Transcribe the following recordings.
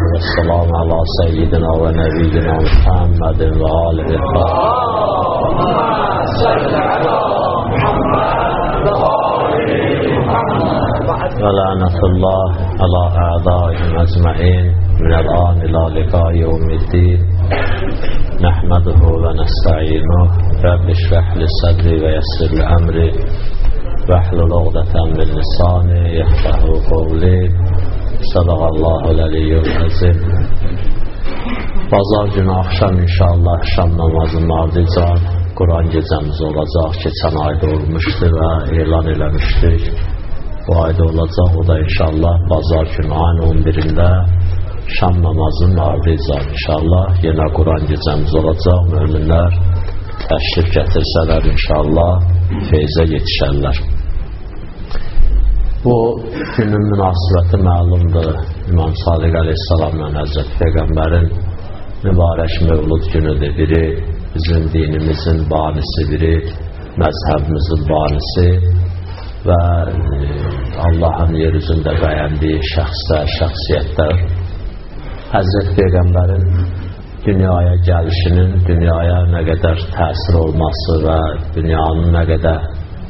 والسلام على سيدنا ونبينا محمد وآله ولعنة الله على أعدائهم أجمعين من الآن إلى لقاء يوم الدين نحمده ونستعينه رب اشرح لي صدري ويسر لي أمري واحلل عقدة من لساني يفقهوا قولي صدق الله العلي العظيم. Bazar günü akşam inşallah şam namazının ardınca Kur'an gecemiz olacaq. Keçən ayda olmuşdu və elan eləmişdik. Bu ayda olacaq. O da inşallah bazar günü ayın 11'inde şam namazının ardınca inşallah yenə Kur'an gecemiz olacaq. Müminlər təşrif gətirsələr inşallah feyzə yetişərlər. Bu günün münasibəti məlumdur. İmam Sadiq Aleyhisselamla Həzrət Peyğəmbərin mübarək mövlud günüdür. Biri bizim dinimizin banisi, biri məzhəbimizin banisi və Allahın yeryüzündə bəyəndiyi şəxslər, şəxsiyyətlər Həzrət Peyğəmbərin dünyaya gəlişinin, dünyaya nə qədər təsir olması və dünyanın nə qədər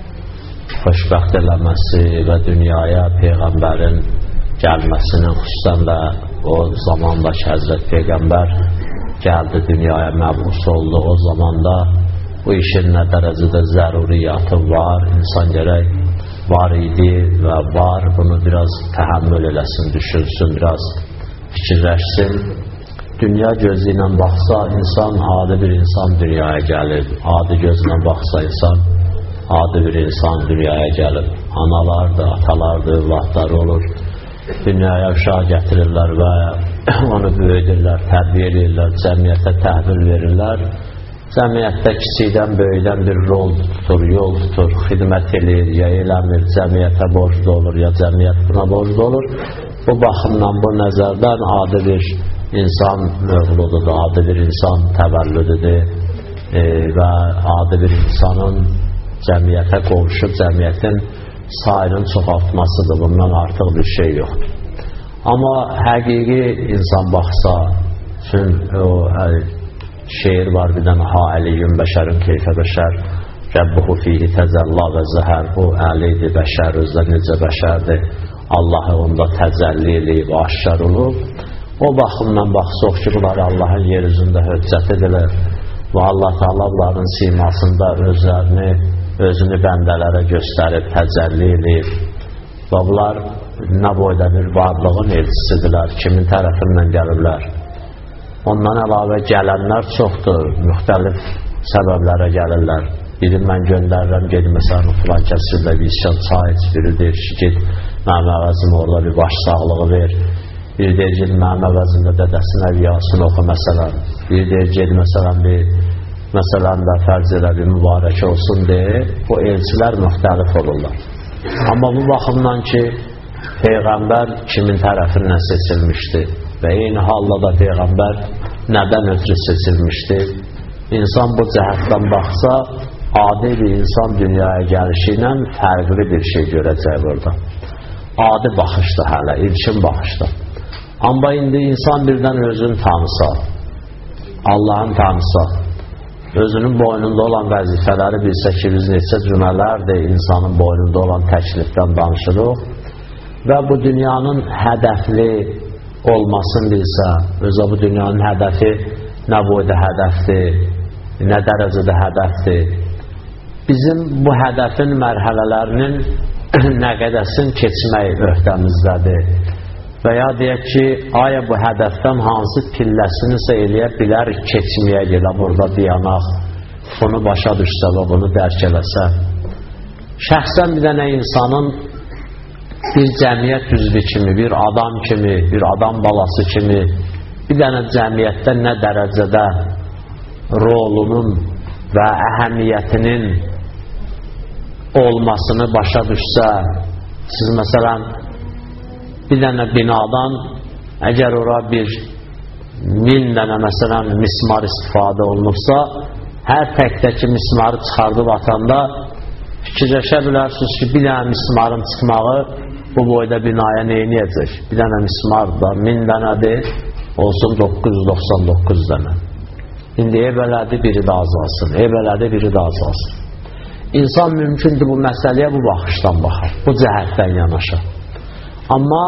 xoşbəxt eləməsi və dünyaya Peyğəmbərin gəlməsinin xüsusən də o zamandakı Həzrət Peyğəmbər gəldi dünyaya məbus oldu. O zamanda bu işin nə dərəcədə zəruriyyatı var, insan gərək var idi və var, bunu biraz təhəmmül eləsin, düşünsün, biraz fikirləşsin. Dünya gözü ilə baxsa insan, adi bir insan dünyaya gəlib, adi gözlə baxsa insan adi bir insan dünyaya gəlib. Analardır, atalardır, övladları olur. Dünyaya uşaq gətirirlər və onu böyüdürlər, tərbiyə edirlər, cəmiyyətə təhvil verirlər. Cəmiyyətdə kiçikdən böyüdən bir rol tutur, yol tutur, xidmət edir, ya eləmir, cəmiyyətə borclu olur, ya cəmiyyət buna borclu olur. Bu baxımdan, bu nəzərdən adi bir insan mövlududur, adi bir insan təvəllüdüdür və adi bir insanın cəmiyyətə qovuşub, cəmiyyətin sayının çoxaltmasıdır. Bundan artıq bir şey yoxdur. Amma həqiqi insan baxsa, üçün o şeir var bir dənə, ha əliyyün bəşərin keyfə bəşər, Rəbbuhu fihi təzəllə və zəhər. Bu əliydi bəşər, özdə necə bəşərdir, Allahı onda təzəlli eləyib, aşkar olub. O baxımdan baxsaq ki, bunları Allahın yeryüzündə höccət edilir və Allah Teala bunların simasında özünü bəndələrə göstərib, təcəlli eləyib və bunlar nə boyda bir varlığın elçisidirlər, kimin tərəfindən gəlirlər. Ondan əlavə gələnlər çoxdur, müxtəlif səbəblərə gəlirlər. Biri mən göndərirəm, gedin məsələn filan kəsirdə bir çay iç, biri deyir ki, ged mənim əvəzim orada bir baş sağlığı ver, biri deyir ged mənim əvəzimdə dədəsin əviyasını oxu məsələn, biri deyir ged məsələn bir məsələn də fərz elə bir mübarək olsun deyə bu elçilər müxtəlif olurlar. Amma bu baxımdan ki Peyğəmbər kimin tərəfindən seçilmişdi və eyni halda da Peyğəmbər nədən ötürü seçilmişdi? İnsan bu cəhətdən baxsa adi bir insan dünyaya gəlişi ilə fərqli bir şey görəcək burada. Adi baxışda hələ, ilkin baxışda. Amma indi insan birdən özünü tanısa, Allah'ın tanısa, özünün boynunda olan vəzifələri bilsə ki, biz neçə cümələrdir insanın boynunda olan təklifdən danışırıq və bu dünyanın hədəfli olmasını bilsə, özə bu dünyanın hədəfi nə boyda hədəfdir, nə dərəcədə hədəfdir, bizim bu hədəfin mərhələlərinin nə qədəsin keçmək öhdəmizdədir və ya deyək ki, aya bu hədəfdən hansı pilləsinisə eləyə bilər keçməyə gələ, burada dayanaq, bunu başa düşsə və bunu dərk eləsə. Şəxsən bir dənə insanın bir cəmiyyət üzvü kimi, bir adam kimi, bir adam balası kimi bir dənə cəmiyyətdə nə dərəcədə rolunun və əhəmiyyətinin olmasını başa düşsə, siz məsələn bir dənə binadan əgər ora 1000 dənə məsələn mismar istifadə olunursa, hər təkdəki mismarı çıxardıb atanda fikirləşə bilərsiniz ki, bir dənə mismarın çıxmağı bu boyda binaya neyniyəcək? Bir dənə mismar da 1000 dənədir, olsun 999 dənə. İndi belədir, biri də azalsın, belədir, biri də azalsın. İnsan mümkündür bu məsələyə bu baxışdan baxar, bu cəhətdən yanaşar. Amma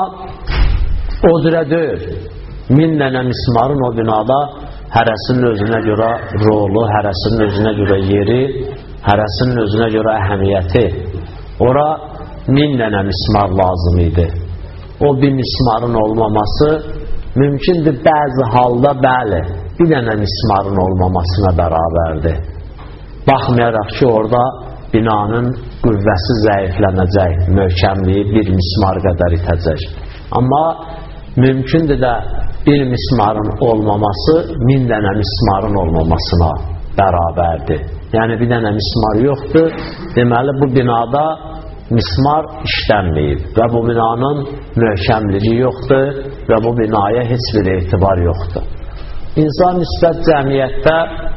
o cürə deyil. 1000 dənə mismarın o binada hərəsinin özünə görə rolu, hərəsinin özünə görə yeri, hərəsinin özünə görə əhəmiyyəti. Ora 1000 dənə mismar lazım idi. O bir mismarın olmaması mümkündür, bəzi halda bəli, bir dənə mismarın olmamasına bərabərdir. Baxmayaraq ki, orada binanın qüvvəsi zəiflənəcək, möhkəmliyi bir mismar qədər itəcək. Amma mümkündür də bir mismarın olmaması 1000 dənə mismarın olmamasına bərabərdir. Yəni bir dənə mismar yoxdur, deməli bu binada mismar işlənməyib və bu binanın möhkəmliyi yoxdur və bu binaya heç bir etibar yoxdur. İnsan nisbət cəmiyyətdə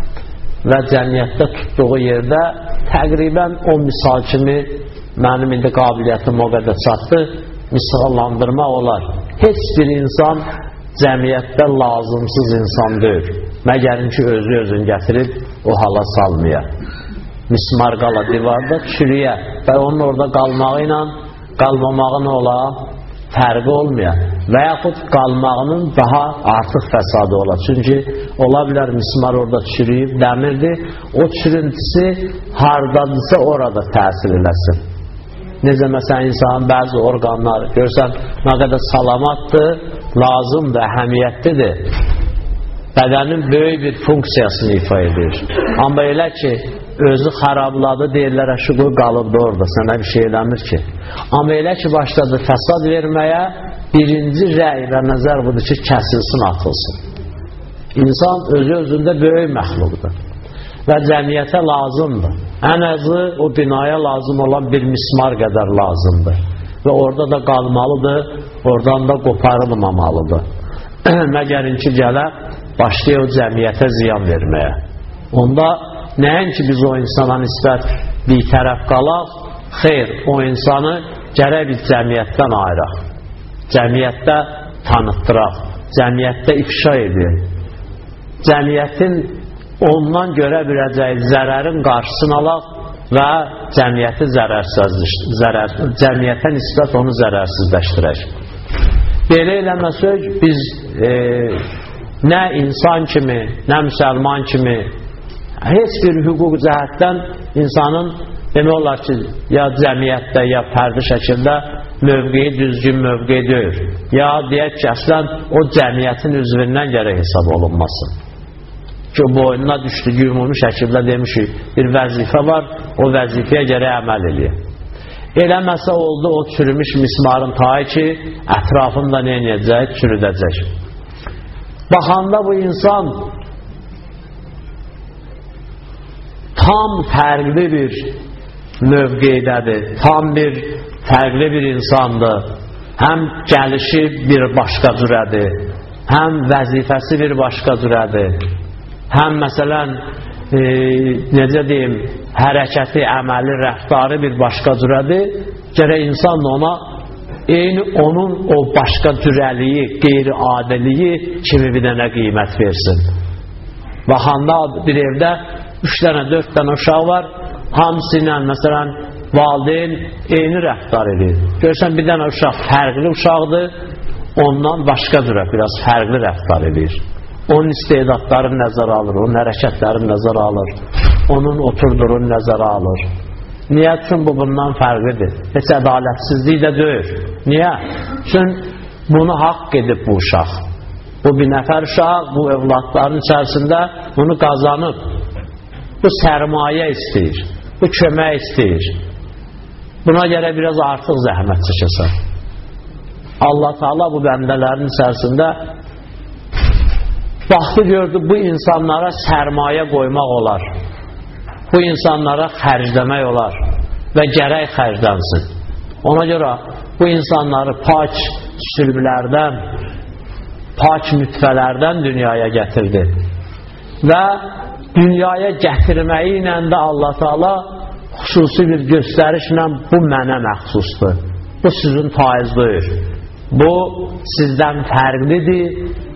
və cəmiyyətdə tutduğu yerdə təqribən o misal kimi mənim indi qabiliyyətim o qədər çatdı, misallandırmaq olar. Heç bir insan cəmiyyətdə lazımsız insan deyil. Məgərin ki, özün gətirib o hala salmaya. Mismar qala divarda çürüyə və onun orada qalmağı ilə qalmamağın ola fərqi olmaya və yaxud qalmağının daha artıq fəsadı ola. Çünki ola bilər mismar orada çürüyüb, dəmirdir, o çürüntüsü hardadırsa orada təsir eləsin. Necə məsələn insanın bəzi orqanları görsən nə qədər salamatdır, lazımdır, əhəmiyyətlidir, bədənin böyük bir funksiyasını ifa edir. Amma elə ki özü xarabladı, deyirlər şu qoy qalıbdı orada, sənə bir şey eləmir ki. Amma elə ki başladı fəsad verməyə, birinci rəy və nəzər budur ki, kəsilsin, atılsın. İnsan özü-özündə böyük məxluqdur və cəmiyyətə lazımdır. Ən azı o binaya lazım olan bir mismar qədər lazımdır və orada da qalmalıdır, oradan da qoparılmamalıdır. Məgərin ki gələ başlayır o cəmiyyətə ziyan verməyə. Onda nəinki biz o insana nisbət bir tərəf qalaq, xeyr, o insanı gərək bir cəmiyyətdən ayıraq, cəmiyyətdə tanıtdıraq, cəmiyyətdə ifşa edək, cəmiyyətin ondan görə biləcəyi zərərin qarşısını alaq və cəmiyyəti cəmiyyətə nisbət onu zərərsizləşdirək. Belə eləməsək biz nə insan kimi, nə müsəlman kimi heç bir hüquq cəhətdən insanın demək olar ki, ya cəmiyyətdə, ya fərdi şəkildə mövqeyi düzgün mövqeyi deyil. Ya deyək ki, əslən o cəmiyyətin üzvündən gərək hesab olunmasın. Ki, o boynuna düşdüyü ümumi şəkildə demişik, bir vəzifə var, o vəzifəyə gərək əməl eləyək. Eləməsə oldu o çürümüş mismarın tayı ki, ətrafında nə edəcək? Çürüdəcək. Baxanda bu insan tam fərqli bir mövqeydədir, tam bir fərqli bir insandır. Həm gəlişi bir başqa cürədir, həm vəzifəsi bir başqa cürədir, həm məsələn necə deyim, hərəkəti, əməli, rəftarı bir başqa cürədir. Gərək insan ona eyni onun o başqa cürəliyi, qeyri-adiliyi kimi bir dənə qiymət versin. Baxanda bir evdə 3 dənə, 4 dənə uşaq var, hamısı ilə məsələn valideyn eyni rəftar edir. Görürsən bir dənə uşaq fərqli uşaqdır, ondan başqa cürə biraz fərqli rəftar edir. Onun istedadlarını nəzərə alır, onun hərəkətlərini nəzərə alır, onun oturduğunu nəzərə alır. Niyə? Çünki bu bundan fərqlidir. Heç ədalətsizlik də deyil. Niyə? Çünki bunu haqq edib bu uşaq. Bu bir nəfər uşaq, bu evlatların içərisində bunu qazanıb. Bu sərmayə istəyir, bu kömək istəyir. Buna görə biraz artıq zəhmət çəkəsən. Allah Teala bu bəndələrin içərisində vaxtı gördü, bu insanlara sərmayə qoymaq olar, bu insanlara xərcləmək olar və gərək xərclənsin. Ona görə bu insanları pak sülblərdən, pak nütfələrdən dünyaya gətirdi və dünyaya gətirməyi ilə də Allah Teala xüsusi bir göstərişlə bu mənə məxsusdur, bu sizin taizdir. Bu sizdən fərqlidir.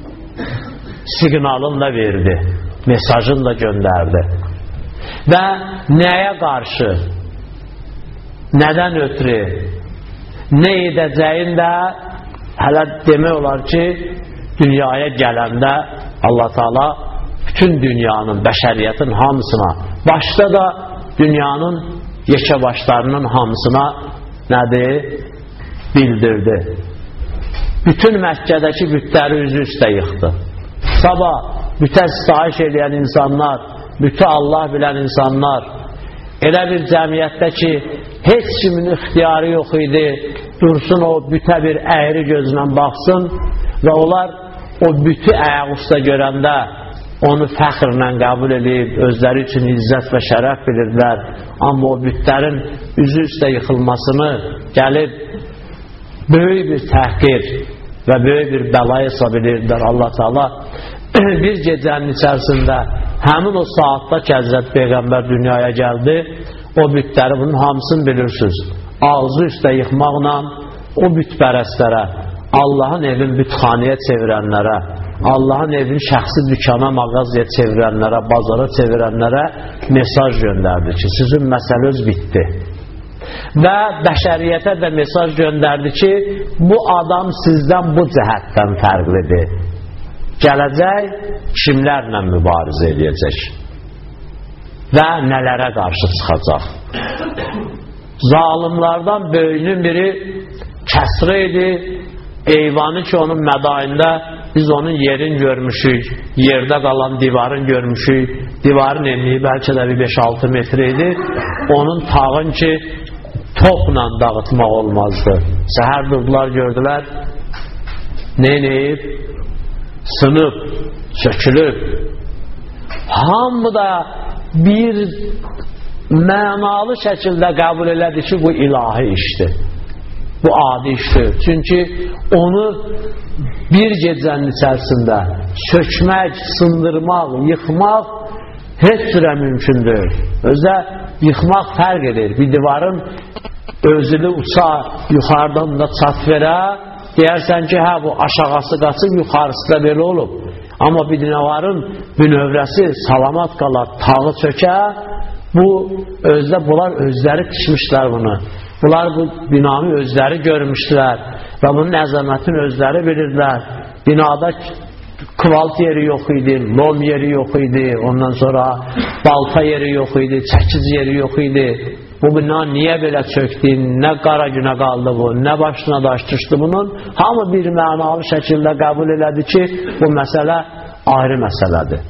Siqnalını da verdi. Mesajını da göndərdi. Və nəyə qarşı? Nədən ötürü? Nə edəcəyin də hələ demək olar ki, dünyaya gələndə Allah Teala bütün dünyanın, bəşəriyyətin hamısına, başda da dünyanın yekə başlarının hamısına nədir? Bildirdi. Bütün Məkkədəki bütləri üzü üstə yıxdı. Sabah bütə sitayiş edən insanlar, bütə Allah bilən insanlar, elə bir cəmiyyətdə ki, heç kimin ixtiyarı yox idi, dursun o bütə bir əyri gözlə baxsın və onlar o bütü ayaq üstə görəndə onu fəxrlə qəbul edib, özləri üçün izzət və şərəf bilirdilər. Amma o bütlərin üzü üstə yıxılmasını gəlib böyük bir təhqir və böyük bir bəla hesab edirdilər. Allah Teala bir gecənin içərisində həmin o saatda ki, Həzrət Peyğəmbər dünyaya gəldi, o bütləri, bunun hamısını bilirsiniz, ağzı üstə yıxmaqla o bütpərəstlərə, Allahın evin bütxanəyə çevirənlərə, Allahın evini şəxsi dükana, mağazaya çevirənlərə, bazara çevirənlərə mesaj göndərdi ki, sizin məsələniz bitdi. Və bəşəriyyətə də mesaj göndərdi ki, bu adam sizdən bu cəhətdən fərqlidir. Gələcək kimlərlə mübarizə edəcək və nələrə qarşı çıxacaq. Zalimlardan böyüyünün biri Kəsrə idi, eyvanı ki onun mədayında biz onun yerin görmüşük, yerdə qalan divarın görmüşük, divarın enliyi bəlkə də bir 5-6 metr idi, onun tağın ki topla dağıtmaq olmazdı. Səhər durdular, gördülər, neynəyib? Sınıb, sökülüb. Hamı da bir mənalı şəkildə qəbul elədi ki, bu ilahi işdir. Bu adi işdir. Çünki onu bir gecənin içərisində sökmək, sındırmaq, yıxmaq heç cürə mümkündür. Özdə yıxmaq fərq edir. Bir divarın özünü uça, yuxarıdan da çat verə, deyərsən ki, hə, bu aşağısı qaçıb, yuxarısı da belə olub. Amma bir divarın bünövrəsi salamat qalar, tağı çökə, bu özdə, bunlar özləri tikmişlər bunu. Bunlar bu binanı özləri görmüşdülər və bunun əzəmətini özləri bilirdilər. Binada kvalt yeri yox idi, lom yeri yox idi, ondan sonra balta yeri yox idi, çəkiz yeri yox idi. Bu bina niyə belə çöktü, nə qara günə qaldı bu, nə başına daş düşdü bunun? Hamı bir mənalı şəkildə qəbul elədi ki, bu məsələ ayrı məsələdir.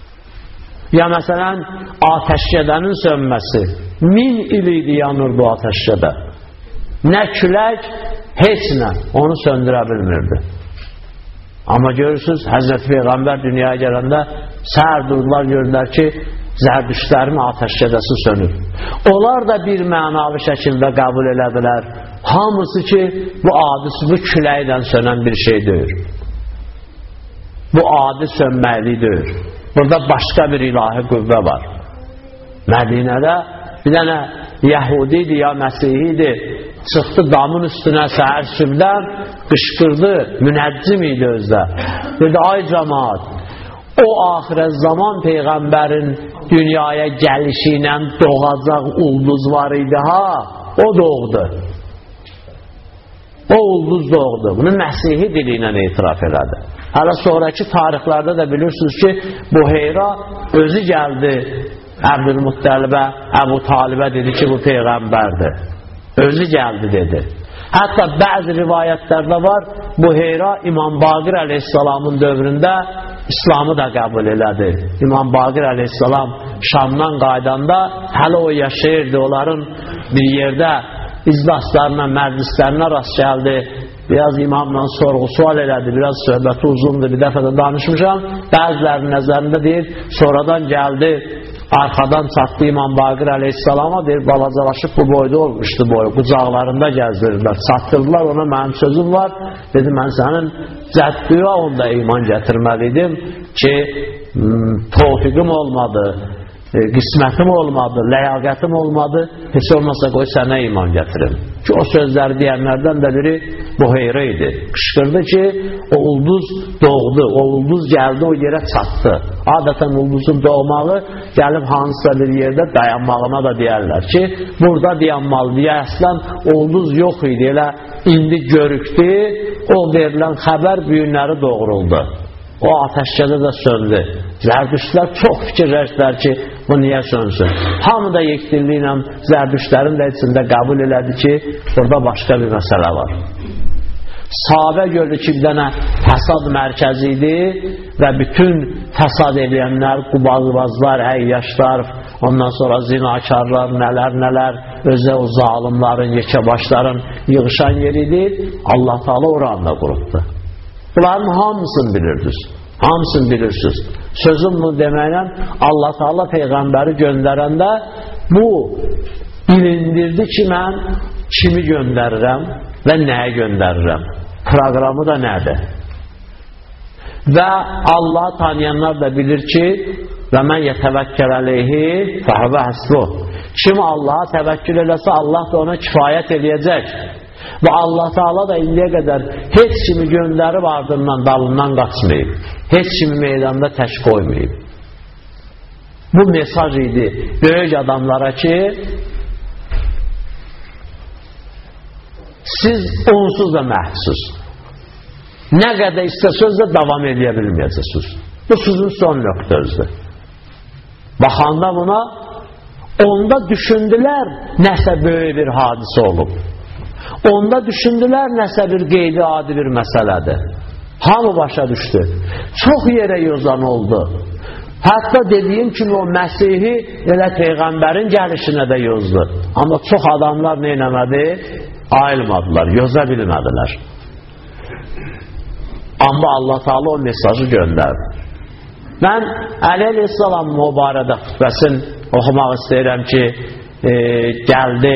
Ya məsələn, atəşkədənin sönməsi. 1000 il idi yanırdı o atəşkədə. Nə külək, heç nə onu söndürə bilmirdi. Amma görürsünüz, Həzrət Peyğəmbər dünyaya gələndə səhər durdular, gördülər ki, zərdüştlərin atəşkədəsi sönür. Onlar da bir mənalı şəkildə qəbul elədilər. Hamısı ki, bu adisi, bu küləkdən sönən bir şey deyil. Bu adi sönməklik deyil. Burada başqa bir ilahi qüvvə var. Mədinədə bir dənə Yəhudi idi ya Məsihi idi, çıxdı damın üstünə səhər sübdən, qışqırdı, münəccim idi özdə. Dedi, ay cəmaat, o axirət zaman Peyğəmbərin dünyaya gəlişi ilə doğacaq ulduz var idi ha, o doğdu. O ulduz doğdu. Bunu Məsihi dili ilə etiraf elədi. Hələ sonraki tarixlərdə də bilirsiniz ki, Buheyra özü gəldi Əbdülmuttəlibə, Əbu Talibə dedi ki, bu Peyğəmbərdir. Özü gəldi dedi. Hətta bəzi rivayətlərdə var, Buheyra İmam Baqir əleyhissalamın dövründə İslamı da qəbul elədi. İmam Baqir əleyhissalam Şamdan qaydanda hələ o yaşayırdı, onların bir yerdə iclaslarına, məclislərinə rast gəldi. Biraz imamla sorğu-sual elədi, biraz söhbəti uzundur, bir dəfə də danışmışam. Bəzilərinin nəzərində deyir, sonradan gəldi, arxadan çatdı İmam Baqir əleyhissalama, deyir, balacalaşıb bu boyda olmuşdu boyu, qucaqlarında gəzdirirlər, çatdırdılar, ona mənim sözüm var, dedi, mən sənin cəddüyə onda iman gətirməliydim ki, tofiqim olmadı, qismətim olmadı, ləyaqətim olmadı, heç olmasa qoy sənə iman gətirim. Ki o sözləri deyənlərdən də biri Buheyrə idi. Qışqırdı ki, o ulduz doğdu, o ulduz gəldi, o yerə çatdı. Adətən ulduzun doğmağı gəlib hansısa bir yerdə dayanmağına da deyərlər ki, burada dayanmalı deyə əslən ulduz yox idi, elə indi görükdü, o verilən xəbər bu günləri doğruldu. O ateşkədə də söndü. Zərdüştlər çox fikirləşdilər ki, bu niyə sönsün? Hamı da yekdilliklə Zərdüştlərin də içində qəbul elədi ki, burada başqa bir məsələ var. Sahabə gördü ki, bir dənə fəsad mərkəzi idi və bütün fəsad edənlər, qubazbazlar, əyyaşlar, ondan sonra zinakarlar, nələr, özə o zalimların, yekəbaşların yığışan yeridir. Allah Teala oranı da qurubdu. Bunların hamısını bilirdiniz. Hamısını bilirsiniz. Sözüm bunu deməklə Allah Teala Peyğəmbəri göndərəndə bu bilindirdi ki, mən kimi göndərirəm və nəyə göndərirəm. Proqramı da nədir? Və Allah tanıyanlar da bilir ki, və mən yətəvəkkəl əleyhi fəhvə həsbuh. Kim Allaha təvəkkül eləsə, Allah da ona kifayət eləyəcək. Və Allah Teala da indiyə qədər heç kimi göndərib ardından dalından qaçmayıb. Heç kimi meydanda tək qoymayıb. Bu mesaj idi böyük adamlara ki, siz onsuz da məhvsuz. Nə qədər istəsəz də davam edə bilməyəcəksiniz. Bu sizin son nöqtənizdir. Baxanda buna, onda düşündülər nəsə böyük bir hadisə olub. Onda düşündülər nəsə bir qeyri-adi bir məsələdir. Hamı başa düşdü. Çox yerə yozan oldu. Hətta dediyim kimi o Məsihi elə Peyğəmbərin gəlişinə də yozdu. Amma çox adamlar neynəmədi? Ayılmadılar, yoza bilmədilər. Amma Allah Teala o mesajı göndərdi. Mən Əli əleyhissalam mübarək xutbəsini oxumaq istəyirəm ki, gəldi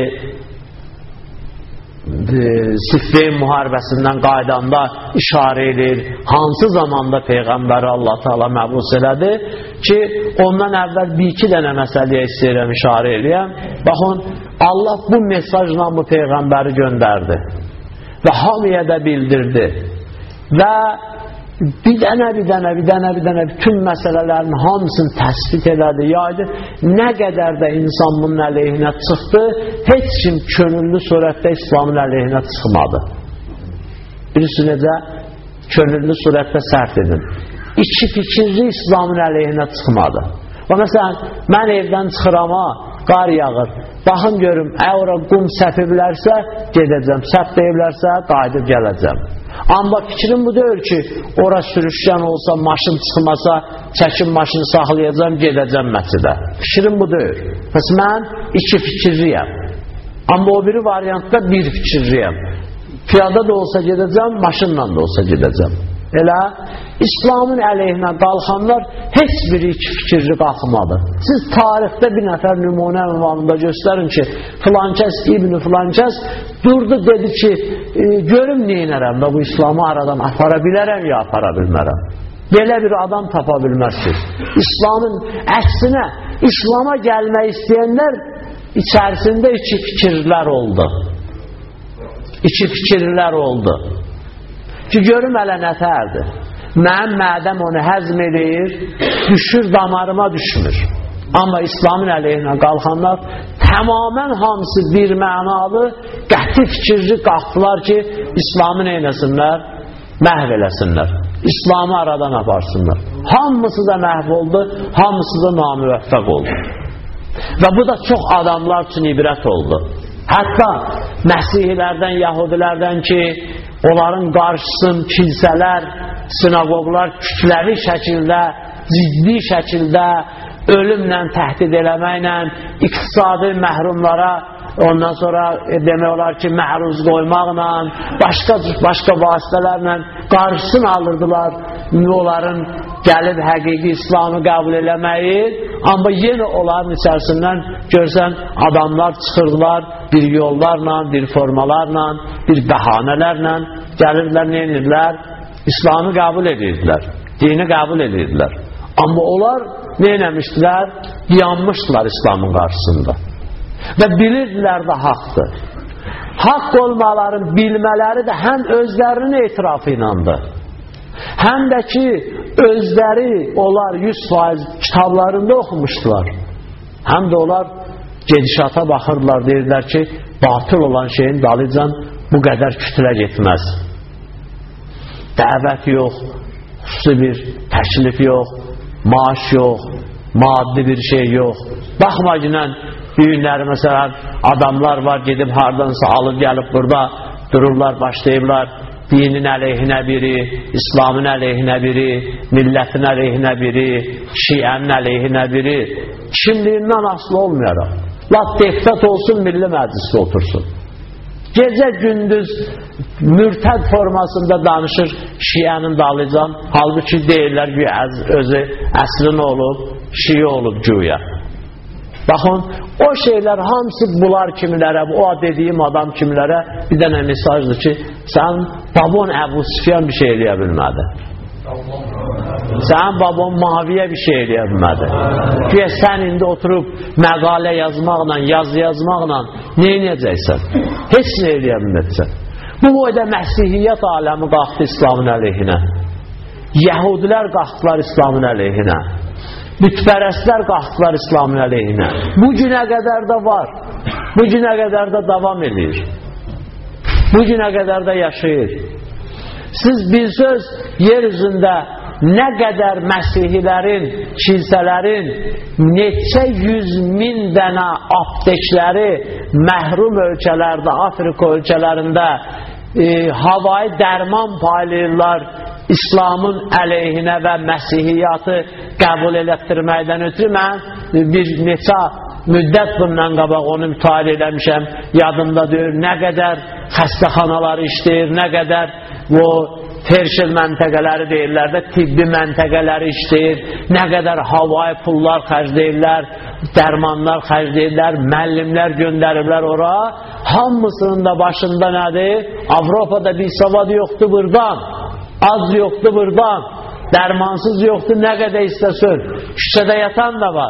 Siffin müharibəsindən qaydanda işarə edir, hansı zamanda Peyğəmbəri Allah Teala məbus elədi ki, ondan əvvəl bir-iki dənə məsələyə istəyirəm işarə eləyəm. Baxın, Allah bu mesajla bu Peyğəmbəri göndərdi və hamıya da bildirdi və bir dənə bütün məsələlərin hamısını təsbit elədi, yaydı. Nə qədər də insan bunun əleyhinə çıxdı, heç kim könüllü surətdə İslamın əleyhinə çıxmadı. Birisi necə könüllü surətdə sərf edin. İki fikirli İslamın əleyhinə çıxmadı. Və məsələn, mən evdən çıxırama, qar yağır, baxın görüm, ora qum səpiblərsə gedəcəm, səpdəyiblərsə qayıdıb gələcəm. Amma fikrim bu deyil ki, ora sürüşkən olsa, maşın çıxmasa, çəkim maşını saxlayacam, gedəcəm məscidə. Fikrim bu deyil. Pəs mən iki fikirliyəm. Amma o biri variantda bir fikirliyəm. Piyada da olsa gedəcəm, maşınla da olsa gedəcəm. Elə İslamın əleyhinə qalxanlar heç biri iki fikirli qalxmadı. Siz tarixdə bir nəfər nümunə ünvanında göstərin ki, filankəs İbn-i filankəs durdu, dedi ki, görüm neynərəm və bu İslamı aradan apara bilərəm ya apara bilmərəm. Belə bir adam tapa bilməzsiniz. İslamın əksinə, İslama gəlmək istəyənlər içərisində iki fikirlər oldu. İki fikirlər oldu. Ki görüm hələ nətərdir. Mənim mədəm onu həzm edir, düşür damarıma düşmür. Amma İslamın əleyhinə qalxanlar tamamən hamısı bir mənalı, qəti fikirli qalxdılar ki, İslamı neynəsinlər? Məhv eləsinlər. İslamı aradan aparsınlar. Hamısı da məhv oldu, hamısı da namüvəffəq oldu. Və bu da çox adamlar üçün ibrət oldu. Hətta Məsihilərdən, Yahudilərdən ki, onların qarşısın kilsələr, sinagoglar kütləvi şəkildə, ciddi şəkildə ölümlə təhdid eləməklə, iqtisadi məhrumlara, ondan sonra demək olar ki, məruz qoymaqla, başqa vasitələrlə qarşısını alırdılar onların gəlib həqiqi İslamı qəbul eləməyi. Amma yenə onların içərisindən görsən adamlar çıxırdılar bir yollarla, bir formalarla, bir bəhanələrlə gəlirlər, neynirlər? İslamı qəbul edirdilər, dini qəbul edirdilər. Amma onlar nə eləmişdilər? Yanmışdılar İslamın qarşısında. Və bilirdilər də haqdır. Haqq olmaların bilmələri də həm özlərinin etirafı ilandır. Həm də ki, özləri onlar 100% kitablarında oxumuşdular. Həm də onlar gedişata baxırdılar, deyirlər ki, batıl olan şeyin dalıcan bu qədər kütlə getməz. Dəvət yox, xüsusi bir təklif yox, maaş yox, maddi bir şey yox. Baxma günən düyünləri, məsələn, adamlar var, gedib hardansa alıb gəlib burada dururlar, başlayırlar. Dinin əleyhinə biri, İslamın əleyhinə biri, millətin əleyhinə biri, şiənin əleyhinə biri. Kimliyindən asılı olmayaraq. Laf deputat olsun, milli məclisdə otursun. Gecə gündüz mürtəd formasında danışır şiənin dalıcan. Halbuki deyirlər ki, özü əslin olub, şiə olub güya. Baxın, o şeylər hamısı bunlar kimilərə, o dediyim adam kimilərə bir dənə mesajdır ki, sən babon Əbu Süfyan bir şey eləyə bilmədi. Sən babon Muaviyə bir şey eləyə bilmədi. Güya sən indi oturub məqalə yazmaqla, yazı yazmaqla nə eləyəcəksən? Heç nə eləyə bilmədsən. Bu boyda Məsihiyyət aləmi qalxdı İslamın əleyhinə. Yəhudilər qalxdılar İslamın əleyhinə. Bütpərəstlər qalxdılar İslamın əleyhinə. Bu günə qədər də var. Bu günə qədər də davam edir. Bu günə qədər də yaşayır. Siz bir söz yer üzündə nə qədər Məsihilərin, kilsələrin neçə 100.000 dənə aptekləri məhrum ölkələrdə, Afrika ölkələrində havai dərman paylayırlar İslamın əleyhinə və Məsihiyyatı qəbul elətdirməkdən ötürü mən bir neçə müddət bundan qabaq onu mütaliə eləmişəm, yadımda deyir, nə qədər xəstəxanaları işləyir, nə qədər o terşil məntəqələri deyirlər də, tibbi məntəqələri işləyir, nə qədər havai pullar xərcləyirlər, dərmanlar xərcləyirlər, müəllimlər göndərirlər ora, hamısının da başında nədir? Avropada bir savad yoxdur buradan, az yoxdur buradan, dərmansız yoxdur, nə qədər istəsin, küçədə yatan da var.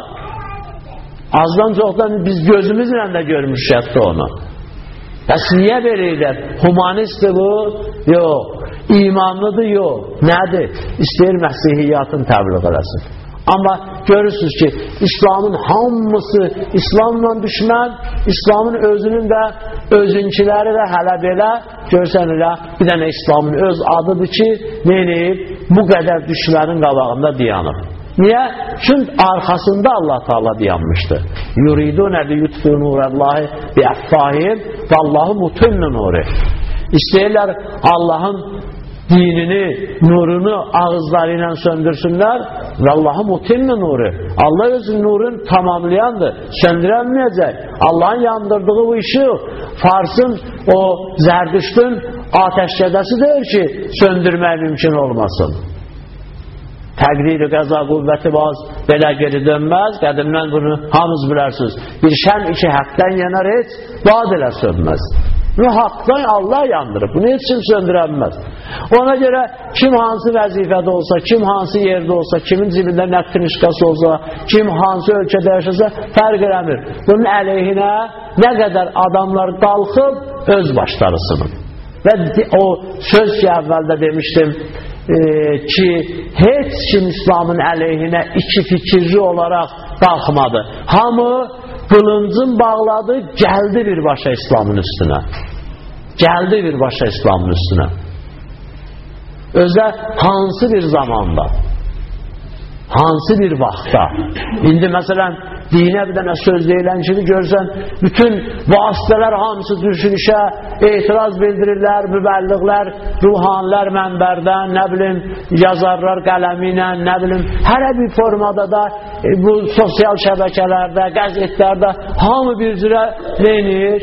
Azdan çoxdan biz gözümüzlə də görmüşük hətta onu. Bəs niyə belə edər? Humanistdir bu? Yox. İmanlıdır? Yox. Nədir? İstəyir Məsihiyyatın təbliğ eləsin. Amma görürsünüz ki, İslamın hamısı İslamla düşmən, İslamın özünün də özünkiləri də hələ belə görsən elə bir dənə İslamın öz adıdır ki, neyib? Bu qədər düşmənin qabağında dayanıb. Niyə? Çünki arxasında Allah Teala dayanmışdı. Yuridunə li yutfi'u nurallahi bi əffahim vallahu mutimmu nuri. İstəyirlər Allahın dinini, nurunu ağızları ilə söndürsünlər və Allahı mutimmi nuru. Allah özün nurun tamamlayandır. Söndürənməyəcək. Allahın yandırdığı bu işi Farsın o Zərdüştün ateşkədəsi deyir ki, söndürmək mümkün olmasın. Təqdir-i qəza qüvvəti vaz belə geri dönməz. Qədimdən bunu hamız bilərsiniz. Bir şəm iki həqdən yanar heç vaad elə sönməz. Bunu haqdan Allah yandırıb. Bunu heç kim söndürənməz. Ona görə kim hansı vəzifədə olsa, kim hansı yerdə olsa, kimin cibində nəqtinişqası olsa, kim hansı ölkədə yaşasa fərq eləmir. Bunun əleyhinə nə qədər adamlar qalxıb öz başlarısının. Və o söz ki əvvəldə demişdim ki heç kim İslamın əleyhinə iki fikirli olaraq qalxmadı. Hamı qılıncın bağladı, gəldi birbaşa İslamın üstünə. Gəldi birbaşa İslamın üstünə. Özə hansı bir zamanda, hansı bir vaxtda. İndi məsələn dinə bir dənə söz deyilən kimi görsən, bütün vasitələr hamısı düşürüşə etiraz bildirirlər, mübəlliğlər, ruhanilər mənbərdən, nə bilim, yazarlar qələmi ilə, nə bilim, hər bir formada da bu sosial şəbəkələrdə, qəzetlərdə hamı bir cürə neyinir?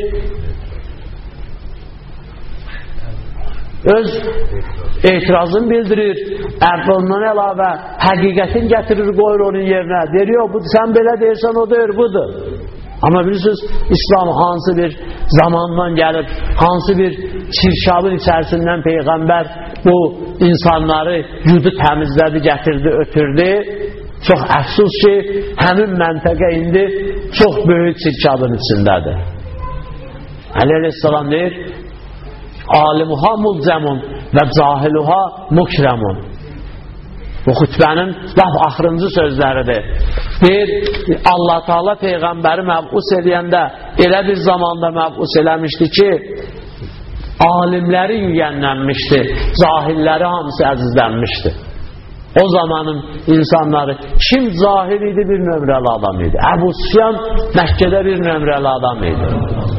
Öz etirazını bildirir, ondan əlavə həqiqətin gətirir, qoyur onun yerinə. Deyir, yox, sən belə deyirsən, o deyir, budur. Amma bilirsiniz, İslam hansı bir zamandan gəlib, hansı bir çirkabın içərisindən Peyğəmbər bu insanları yudu təmizlədi, gətirdi, ötürdü. Çox əfsus ki, həmin məntəqə indi çox böyük çirkabın içindədir. Əli əleyhissalam deyir, alimuha mulcəmun və cahiluha mukrəmun. Bu xütbənin laf axırıncı sözləridir. Deyir, Allah Teala Peyğəmbəri məbus edəndə elə bir zamanda məbus eləmişdi ki, alimləri yüyənlənmişdi, cahilləri hamısı əzizlənmişdi. O zamanın insanları kim cahil idi, bir nömrəli adam idi. Əbu Süfyan Məkkədə bir nömrəli adam idi.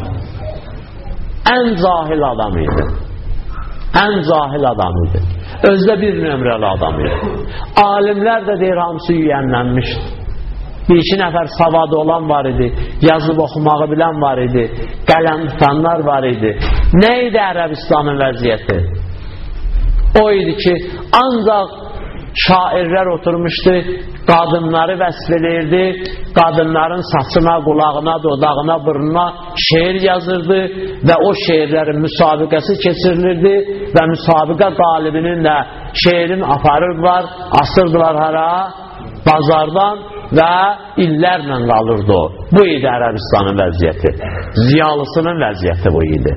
Ən cahil adam idi. Ən cahil adam idi. Özdə bir nömrəli adam idi. Alimlər də deyir, hamısı yüyənlənmişdi. Bir iki nəfər savadı olan var idi, yazıb oxumağı bilən var idi, qələm tutanlar var idi. Nə idi Ərəbistanın vəziyyəti? O idi ki, ancaq şairlər oturmuşdu, qadınları vəsf edirdi, qadınların saçına, qulağına, dodağına, burnuna şeir yazırdı və o şeirlərin müsabiqəsi keçirilirdi və müsabiqə qalibinin də şeirin aparırdılar, asırdılar hara? Bazardan və illərlə qalırdı o. Bu idi Ərəbistanın vəziyyəti. Ziyalısının vəziyyəti bu idi.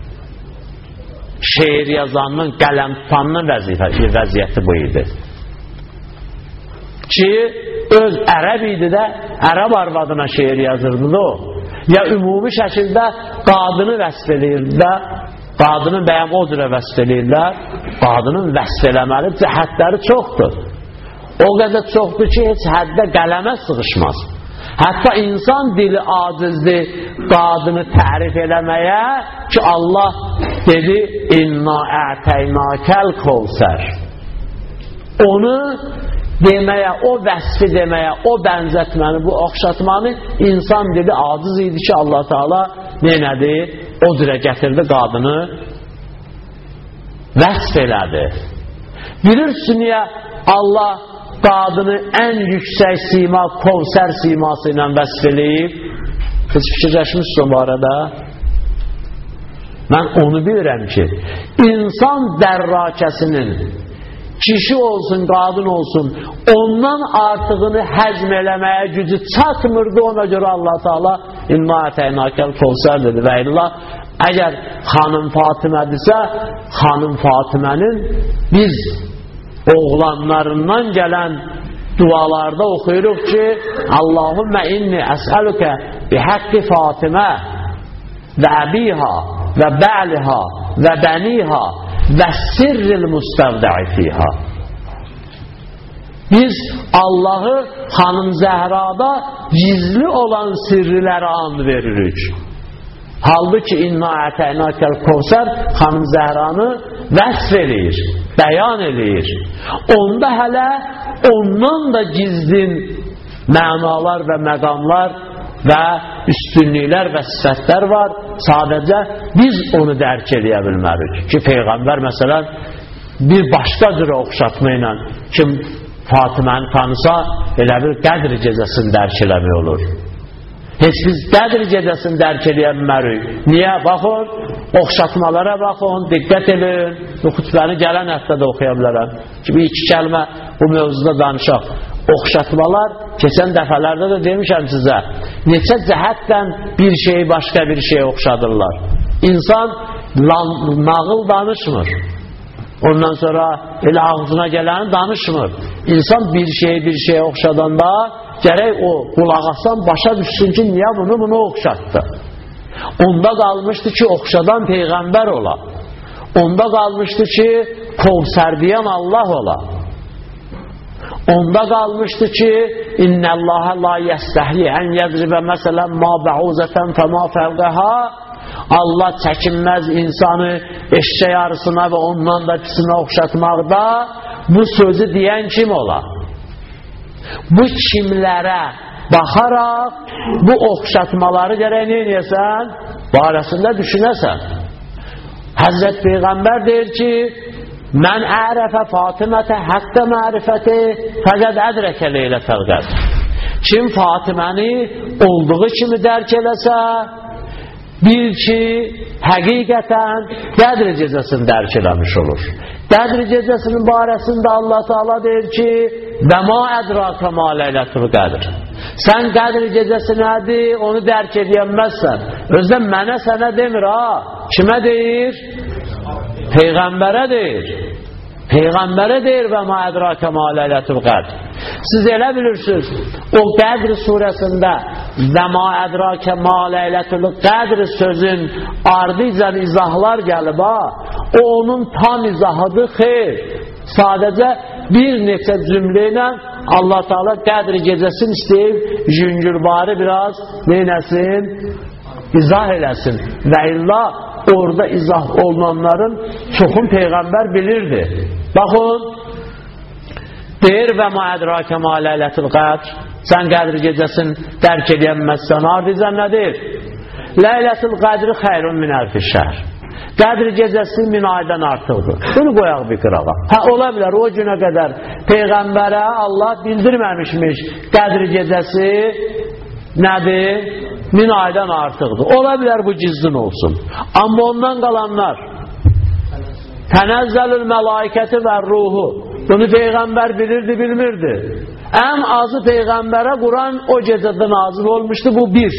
Şeir yazanının, qələm tutanının vəziyyəti bu idi. Ki, öz ərəb idi də, ərəb arvadına şeir yazırdı da o. Ya ümumi şəkildə qadını vəsf edirdi də, qadını bəyəm o cürə vəsf edirlər, qadının vəsf eləməli cəhətləri çoxdur. O qədər çoxdur ki, heç həddə qələmə sığışmaz. Hətta insan dili acizdir qadını tərif eləməyə ki, Allah dedi, İnna ətəynəkəl Kəvsər. Onu deməyə, o vəsfi deməyə, o bənzətməni, bu oxşatmanı insan dili aciz idi ki, Allah Teala neynədi? O cürə gətirdi, qadını vəsf elədi. Bilirsiniz niyə Allah qadını ən yüksək sima, Kəvsər siması ilə vəsf eləyib? Siz fikirləşmişsiniz bu arada? Mən onu bilirəm ki, insan dərrakəsinin kişi olsun, qadın olsun, ondan artığını həzm eləməyə gücü çatmırdı, ona görə Allah Teala İnna ətəynəkəl Kəvsər dedi və illa əgər xanım Fatimədirsə, xanım Fatimənin biz oğlanlarından gələn dualarda oxuyuruq ki, Allahümmə inni əsəlükə bihaqqi Fatimə və əbiha və bəliha və bəniha və sirril müstəvdəi fiha. Biz Allahı xanım Zəhrada gizli olan sirrilərə and veririk. Halbuki İnna ətəynəkəl Kəvsər xanım Zəhranı vəsf eləyir, bəyan eləyir. Onda hələ ondan da gizlin mənalar və məqamlar və üstünlüklər və sifətlər var. Sadəcə biz onu dərk edə bilmərik ki, Peyğəmbər məsələn bir başqa cürə oxşatma ilə kim Fatiməni tanısa elə bir Qədr gecəsini dərk eləmək olur. Heç biz Qədr gecəsini dərk edə bilmərik. Niyə? Baxın, oxşatmalara baxın, diqqət edin. Bu xütbəni gələn həftədə oxuya bilərəm ki, bir iki kəlmə bu mövzuda danışaq. Oxşatmalar, keçən dəfələrdə də demişəm sizə, neçə cəhətdən bir şeyi başqa bir şeyə oxşadırlar. İnsan nağıl danışmır. Ondan sonra elə ağzına gələni danışmır. İnsan bir şeyə oxşadanda gərək o qulaq asan başa düşsün ki, niyə bunu oxşatdı? Onda qalmışdı ki, oxşadan Peyğəmbər ola. Onda qalmışdı ki, Kəvsər deyən Allah ola. Onda qalmışdı ki, İnnəlləhə la yəstəhli ən yədribə məsələn ma bəuzətən fəma fəvqəhə. Allah çəkinməz insanı eşşək arısına və ondan da pisinə oxşatmaqda. Bu sözü deyən kim ola? Bu kimlərə baxaraq bu oxşatmaları gərək nə edəsən? Barəsində düşünəsən. Həzrət Peyğəmbər deyir ki, mən ərəfə Fatimətə həqqə mərifəti fəqəd ədrəkə leylətəl qədr. Kim Fatiməni olduğu kimi dərk eləsə, bil ki, həqiqətən Qədr gecəsini dərk eləmiş olur. Qədr gecəsinin barəsində Allah Teala deyir ki, və ma ədraka ma leylətul qədr. Sən qədr gecəsi nədir, onu dərk edəməzsən. Özdən mənə sənə demir ha. Kimə deyir? Peyğəmbərə deyir. Peyğəmbərə deyir və ma ədraka ma leylətul qədr. Siz elə bilirsiniz, o Qədr surəsində və ma ədraka ma leylətul qədr sözün ardıcan izahlar gəlib ha. O onun tam izahıdır, xeyr. Sadəcə bir neçə cümlə ilə Allah Teala Qədr gecəsini istəyib yüngülbarı biraz neynəsin? İzah eləsin. Və illa orada izah olunanların çoxun Peyğəmbər bilirdi. Baxın, deyir və ma ədraka ma leylətul qədr. Sən Qədr gecəsini dərk edəməzsən, ardıcan nədir? Leylətul qədri xeyrun min əlfi şəhr. Qədr gecəsi 1000 aydan artıqdır. Bunu qoyaq bir qırağa. Ola bilər, o günə qədər Peyğəmbərə Allah bildirməmişmiş Qədr gecəsi nədir? 1000 aydan artıqdır. Ola bilər bu gizlin olsun. Amma ondan qalanlar tənəzzəlül mələikəti və ruhu. Bunu Peyğəmbər bilirdi, bilmirdi. Ən azı Peyğəmbərə Quran o gecədə nazil olmuşdu, bu bir.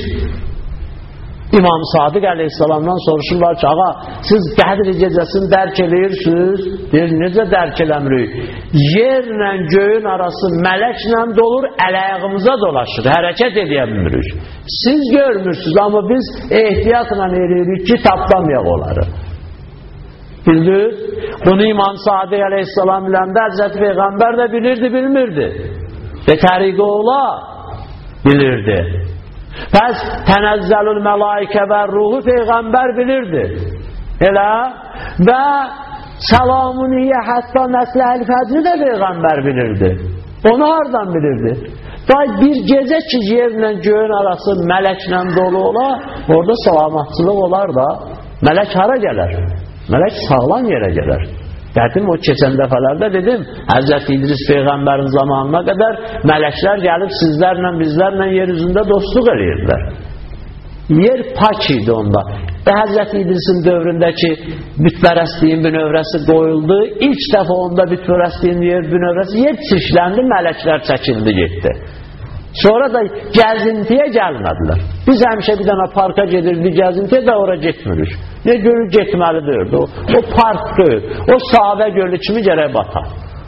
İmam Sadiq əleyhissalamdan soruşurlar ki, ağa, siz Qədr gecəsini dərk edirsiniz? Deyir, necə dərk eləmirik? Yerlə göyün arası mələklə dolur, ələyağımıza dolaşır, hərəkət edəmirik. Siz görmürsünüz, amma biz ehtiyatla edirik ki, tapdamayaq onları. Bildiniz? Bunu İmam Sadiq əleyhissalam biləndə Həzrəti Peyğəmbər də bilirdi, bilmirdi. Və təriqə ola bilirdi. Pəs tənəzzəlül mələikə və ruhu Peyğəmbər bilirdi. Elə və səlamuniyyə hətta nəslə-əl fəcri də Peyğəmbər bilirdi. Onu hardan bilirdi? Bir gecə ki yerlə göyün arası mələklə dolu ola, orada salamatçılıq olar da, mələk hara gələr? Mələk sağlam yerə gələr. Dedim, o keçən dəfələrdə dedim, Həzrəti İdris Peyğəmbərin zamanına qədər mələklər gəlib sizlərlə, bizlərlə yer üzündə dostluq edirdilər. Yer pak idi onda. Və Həzrəti İdrisin dövründəki bütpərəstliyin bünövrəsi qoyuldu. İlk dəfə onda bütpərəstliyin bünövrəsi yer çirkləndi, mələklər çəkildi, getdi. Sonra da gəzintiyə gəlmədilər. Biz həmişə bir dənə parka gedirdik gəzintiyə də ora getmirik. Ne gölü getməlidir? O parkdır. O Sahabə gölü kimi gərək batar.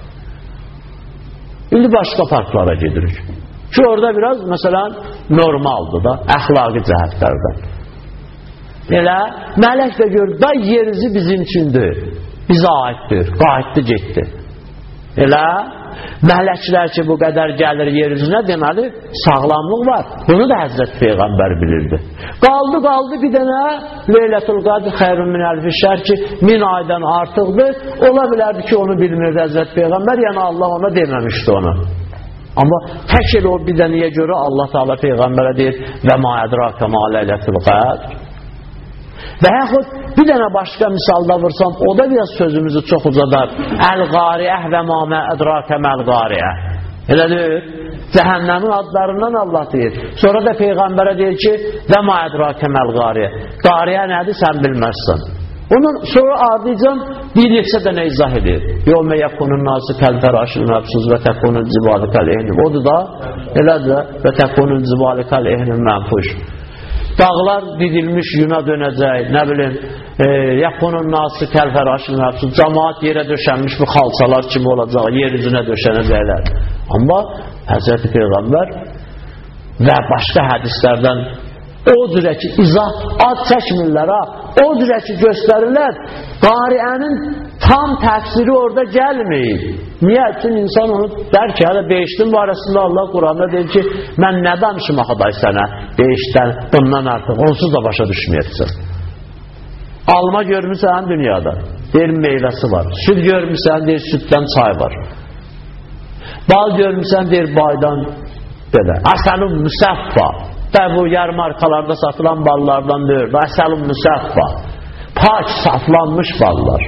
İndi başqa parklara gedirik. Ki orada biraz məsələn normaldır da, əxlaqi cəhətlərdən. Elə mələk də gör, da yerizi bizim üçündür. Bizə aiddir. Qayıtdı, getdi. Elə mələklər ki bu qədər gəlir yer üzünə, deməli sağlamlıq var. Bunu da Həzrəti Peyğəmbər bilirdi. Qaldı bir dənə Leylətul Qədr xeyrun min əlfi şəhr ki 1000 aydan artıqdır. Ola bilərdi ki onu bilmirdi Həzrəti Peyğəmbər, yəni Allah ona deməmişdi onu. Amma tək elə o bir dənəyə görə Allah Teala Peyğəmbərə deyir və ma ədraka ma Leylətul Qədr. Və yaxud bir dənə başqa misalda vursam, o da biraz sözümüzü çox uzadar. Əl-Qariəh və ma ədrakə məl-Qariəh. Elədir? Cəhənnəmin adlarından Allah deyir. Sonra da Peyğəmbərə deyir ki, və ma ədrakə məl-Qariəh. Qariə nədir, sən bilməzsən. Onun sonra ardıcan bir neçə dənə izah edir. Yevmə yəkunun nası kəl-fərəşil məbsuz və təkunun cibali kəl-ehnim. Odur da, elədir və təkunun cibali kəl-ehnim mənfuş. Dağlar didilmiş yuna dönəcək, nə bilim, yakunun nası kəlfəraşın məbsud, cəmaat yerə döşənmiş bu xalçalar kimi olacaq, yer üzünə döşənəcəklər. Amma Həzrəti Peyğəmbər və başqa hədislərdən o cürə ki, izah, ad çəkmirlər, o cürə ki, göstərirlər, qariənin tam təfsiri orada gəlməyib. Niyə? Üçün insan onu der ki, hələ beşdin barəsində Allah Quranda deyir ki, mən nə danışım axıday sənə beşdən, bundan artıq, onsuz da başa düşməyəcəksən. Alma görmüsən dünyada, deyir meyvəsi var. Süt görmüsən, deyir sütdən çay var. Bal görmüsən, deyir baydan belə. Əsəlun müsəffa. Və bu yarmarkalarda satılan ballardan deyir. Əsəlun müsəffa. Pak, saflanmış ballar.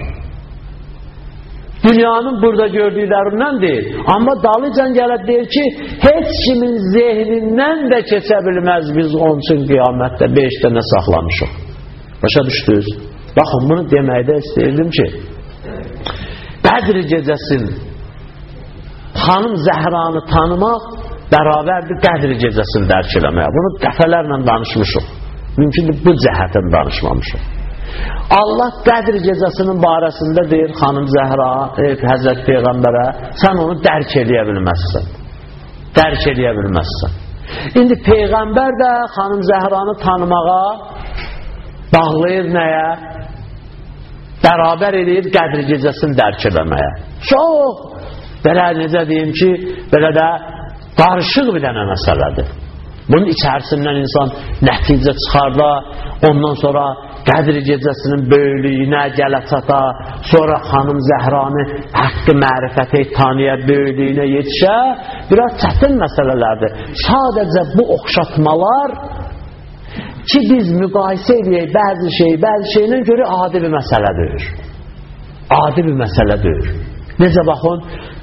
Dünyanın burada gördüklərindən deyil. Amma dalıcan gəlib deyir ki, heç kimin zehnindən də keçə bilməz biz onun üçün qiyamətdə 5 dənə saxlamışıq. Başa düşdünüz? Baxın, bunu deməkdə istəyirdim ki, Qədr gecəsin xanım Zəhranı tanımaq bərabərdir Qədr gecəsini dərk eləməyə. Bunu dəfələrlə danışmışıq. Mümkündür bu cəhətini danışmamışıq. Allah Qədr gecəsinin barəsində deyir xanım Zəhra, Həzrət Peyğəmbərə, sən onu dərk eləyə bilməzsən. Dərk eləyə bilməzsən. İndi Peyğəmbər də xanım Zəhranı tanımağa bağlayır nəyə? Bərabər eləyir Qədr gecəsini dərk eləməyə. Çox, belə necə deyim ki, belə də qarışıq bir dənə məsələdir. Bunun içərisindən insan nəticə çıxarda, ondan sonra Qədr gecəsinin böyüklüyünə gələ çata, sonra xanım Zəhranı haqqı mərifəti tanıya, böyüklüyünə yetişə, biraz çətin məsələlərdir. Sadəcə bu oxşatmalar ki, biz müqayisə edək bəzi şeylə görə adi bir məsələdir. Adi bir məsələdir. Necə baxın,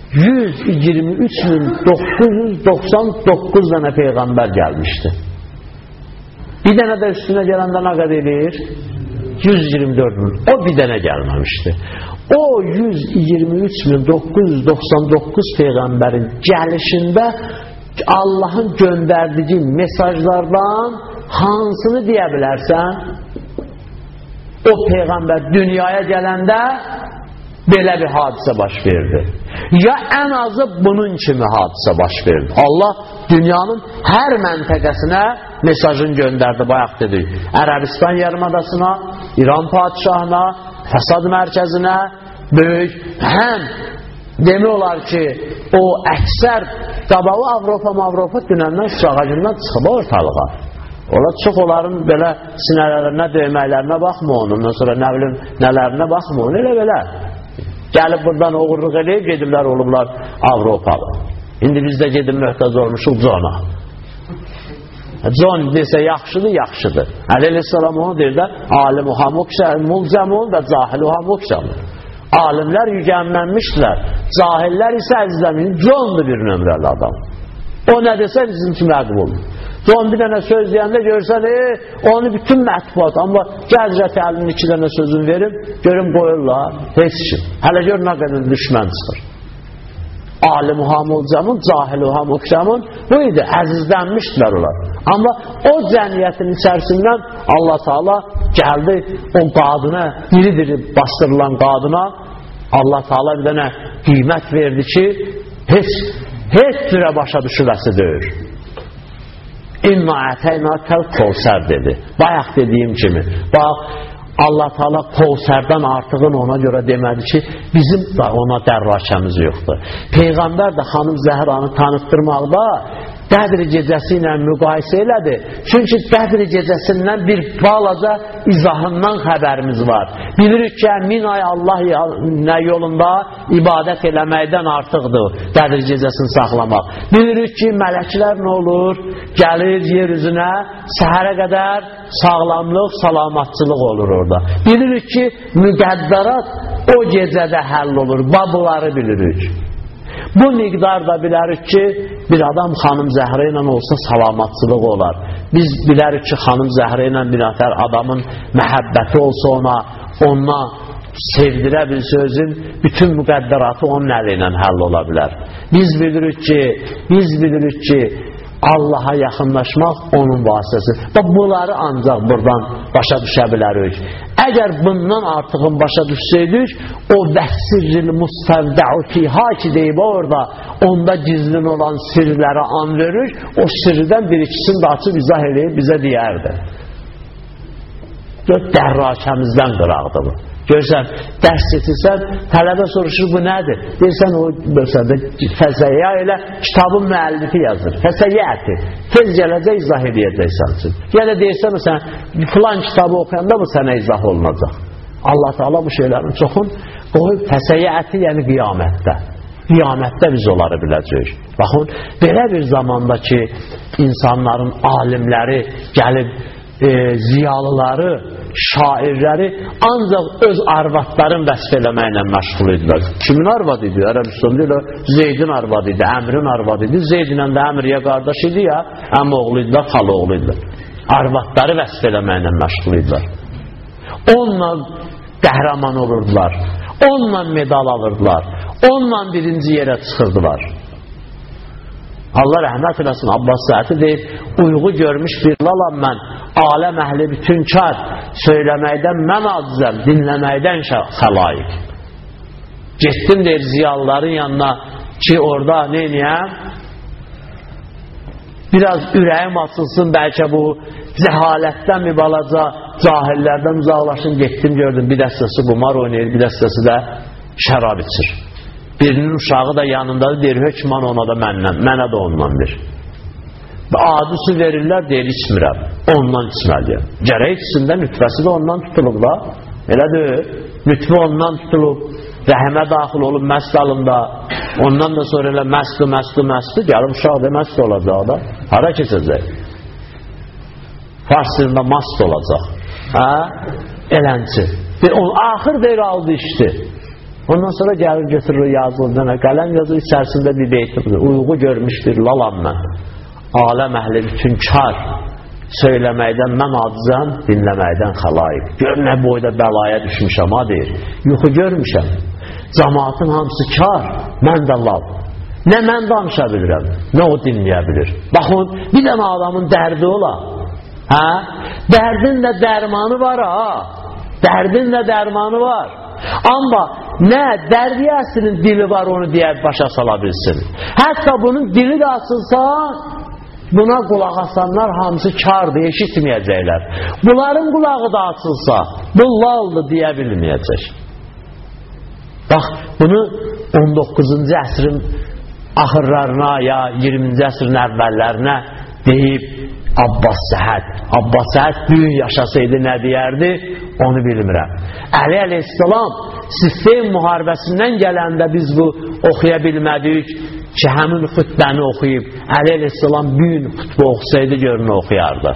123.999 dənə Peyğəmbər gəlmişdi. Bir dənə də üstünə gələndə nə qədər edir? 124.000. O bir dənə gəlməmişdi. O 123.999 Peyğəmbərin gəlişində Allahın göndərdiyi mesajlardan hansını deyə bilərsən? O Peyğəmbər dünyaya gələndə belə bir hadisə baş verdi. Ya ən azı bunun kimi hadisə baş verdi. Allah dünyanın hər məntəqəsinə mesajın göndərdi, bayaq dedik. Ərəbistan yarımadasına, İran padişahına, Fəsad mərkəzinə, böyük, həm demək olar ki, o əksər qabalı Avropa dünəndən şağacından çıxıb ortalığa. Ola çox onların belə sinələrinə, döyməklərinə baxma onun, ondan sonra nə bilim nələrinə baxma onun, elə belə. Gəlib buradan oğurluq eləyib, gediblər olublar Avropalı. İndi biz də gedib möhtəz olmuşuq Cona. Con desə yaxşıdır, yaxşıdır. Əleyhisselam onu deyir də, alim-u mulcəmun və cahil-u hamukşamur. Alimlər yügənmənmişdilər, cahillər isə əzizləmin. Condur bir nömrəli adam. O nə desə bizim kimi məqbuldur. Con bir dənə söz deyəndə görsən, onu bütün mətbuat, amma Gəzrət əlinin 2 dənə sözünü verib, görün qoyurlar, heç kim. Hələ gör nə qədər düşmən çıxır. Alim-u hamulcamun, cahil-u hamukşamun, bu idi, əzizlənmişdilər onlar. Amma o cəmiyyətin içərisindən Allah Teala gəldi o qadına, diri-diri bastırılan qadına Allah Teala bir dənə qiymət verdi ki, heç cürə başa düşüləsi deyir. İnna ətəyna kəl-Kevsər dedi. Bayaq dediyim kimi. Bax, Allah Teala Kevsərdən artığını ona görə demədi ki, bizim də ona dərrakəmiz yoxdur. Peyğəmbər də xanım Zəhranı tanıtdırmaqda Qədr gecəsi ilə müqayisə elədi. Çünki Qədr gecəsindən bir balaca izahından xəbərimiz var. Bilirik ki, 1000 ay Allah yolunda ibadət eləməkdən artıqdır Qədr gecəsini saxlamaq. Bilirik ki, mələklər nə olur? Gəlir yer üzünə, səhərə qədər sağlamlıq, salamatçılıq olur orada. Bilirik ki, müqəddərat o gecədə həll olur. Bunları bilirik. Bu miqdarda bilərik ki, bir adam xanım Zəhra ilə olsa salamatçılıq olar. Biz bilərik ki, xanım Zəhra ilə bir nəfər adamın məhəbbəti olsa ona sevdirə bilsə özün, bütün müqəddəratı onun əli ilə həll ola bilər. Biz bilirik ki, Allaha yaxınlaşmaq onun vasitəsi. Bunları ancaq buradan başa düşə bilərik. Əgər bundan artığın başa düşsəydik, o vəhsirril mustavdəu fiha ki deyib orada, onda gizlin olan sirləri an verir, o sirdən bir ikisini də açıb izah eləyib bizə deyərdi. Dərrakəmizdən qıraqdır bu. Görsən, dərs seçilsən, tələbə soruşur, bu nədir? Deyirsən, o fəsəyə elə kitabın müəllifi yazır. Fəsəyyəti. Tez gələcək, izah edəcəksən üçün. Ya da deyirsən, sən filan kitabı oxuyanda bu sənə izah olunacaq. Allah Teala bu şeylərin çoxun qoyub fəsəyyəti, yəni qiyamətdə. Qiyamətdə biz onları biləcəyik. Baxın, belə bir zamanda ki, insanların alimləri gəlib, ziyalıları, şairləri ancaq öz arvadların vəsf eləməklə məşğul idilər. Kimin arvadı idi? Ərəbistanda ilə Zeydin arvadı idi, Əmrin arvadı idi. Zeydinlə də Əmr ya qardaş idi ya, əmi oğlu idilər, xalı oğlu idilər. Arvadları vəsf eləməklə məşğul idilər. Onunla qəhrəman olurdular, onunla medal alırdılar, onunla birinci yerə çıxırdılar. Allah rəhmət eləsin, Abbas Səhəti deyir, uyğu görmüş bir lalam mən, aləm əhli bütün kar, söyləməkdən mən acizəm, dinləməkdən xəlaik. Getdim deyir ziyalıların yanına ki, orada neyniyəm? Biraz ürəyim açılsın, bəlkə bu cəhalətdən bir balaca, cahillərdən uzaqlaşın, getdim gördüm, bir dəstəsi qumar oynayır, bir dəstəsi də şərab içir. Birinin uşağı da yanındadır, deyir, hökman ona da mənə də ondan bir. Adi su verirlər, deyir, içmirəm, ondan içməliyəm. Gərək içsində, nütfəsi də ondan tutulub da, elədir, nütfə ondan tutulub, rəhmə daxil olub məst alında, ondan da sonra elə məstü, gəlib uşaq da məst olacaq da, hara keçəcək? Fars dilində mast olacaq. Elənçi. Axır deyir, aldı işdi. Ondan sonra gəlir götürür, yazılır, qələm yazır, içərisində bir beytidir. Uyğu görmüşdür, lalam mən. Aləm əhli bütün kar. Söyləməkdən mən acizəm, dinləməkdən xəlaik. Gör nə boyda bəlaya düşmüşəm, ha deyir. Yuxu görmüşəm. Cəmaatın hamısı kar, mən də lav. Nə mən danışa bilirəm, nə o dinləyə bilir. Baxın, bir dənə adamın dərdi ola. Dərdin də dərmanı var, dərdin də dərmanı var. Amma nə dərdi əslinin dili var, onu deyək başa sala bilsin. Hətta bunun dili də açılsa, buna qulaq asanlar hamısı kardır, eşitməyəcəklər. Bunların qulağı da açılsa, bu laldır deyə bilməyəcək. Bax, bunu 19-cu əsrin axırlarına ya 20-ci əsrin əvvəllərinə deyib Abbas Səhət. Abbas Səhət büyük yaşasaydı nə deyərdi? Onu bilmirəm. Əli əleyhissalam Siffin müharibəsindən gələndə biz bu oxuya bilmədik ki, həmin xütbəni oxuyub Əli əleyhissalam büyük xütbə oxusaydı görünü oxuyardı.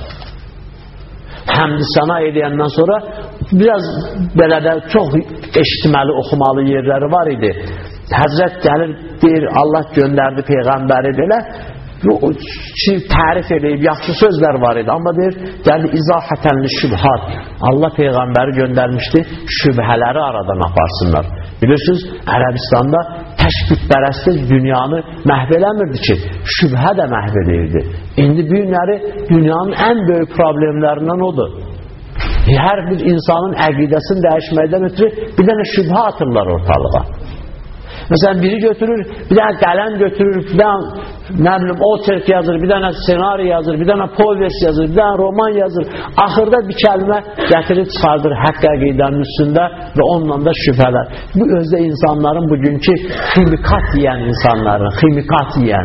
Həmd-i səna edəndən sonra biraz belə də çox eşitməli, oxumalı yerləri var idi. Həzrət gəlir, deyir, Allah göndərdi Peyğəmbəri belə tərif edib, yaxşı sözlər var idi. Amma deyir, gəldi izahətənli şübhat. Allah Peyğəmbəri göndərmişdi, şübhələri aradan aparsınlar. Bilirsiniz, Ərəbistanda təşbihpərəstlik dünyanı məhv eləmirdi ki, şübhə də məhv edirdi. İndi bu günləri dünyanın ən böyük problemlərindən odur. Hər bir insanın əqidəsini dəyişməkdən ötürü bir dənə şübhə atırlar ortalığa. Məsələn, biri götürür, bir dənə qələm götürür, bir dənə, nə bilim, oçerk yazır, bir dənə senari yazır, bir dənə povers yazır, bir dənə roman yazır. Axırda bir kəlmə gətirib çıxardır haqq əqidənin üstündə və onunla da şübhələr. Bu özdə insanların bugünkü ximikat yiyən insanların, ximikat yiyən,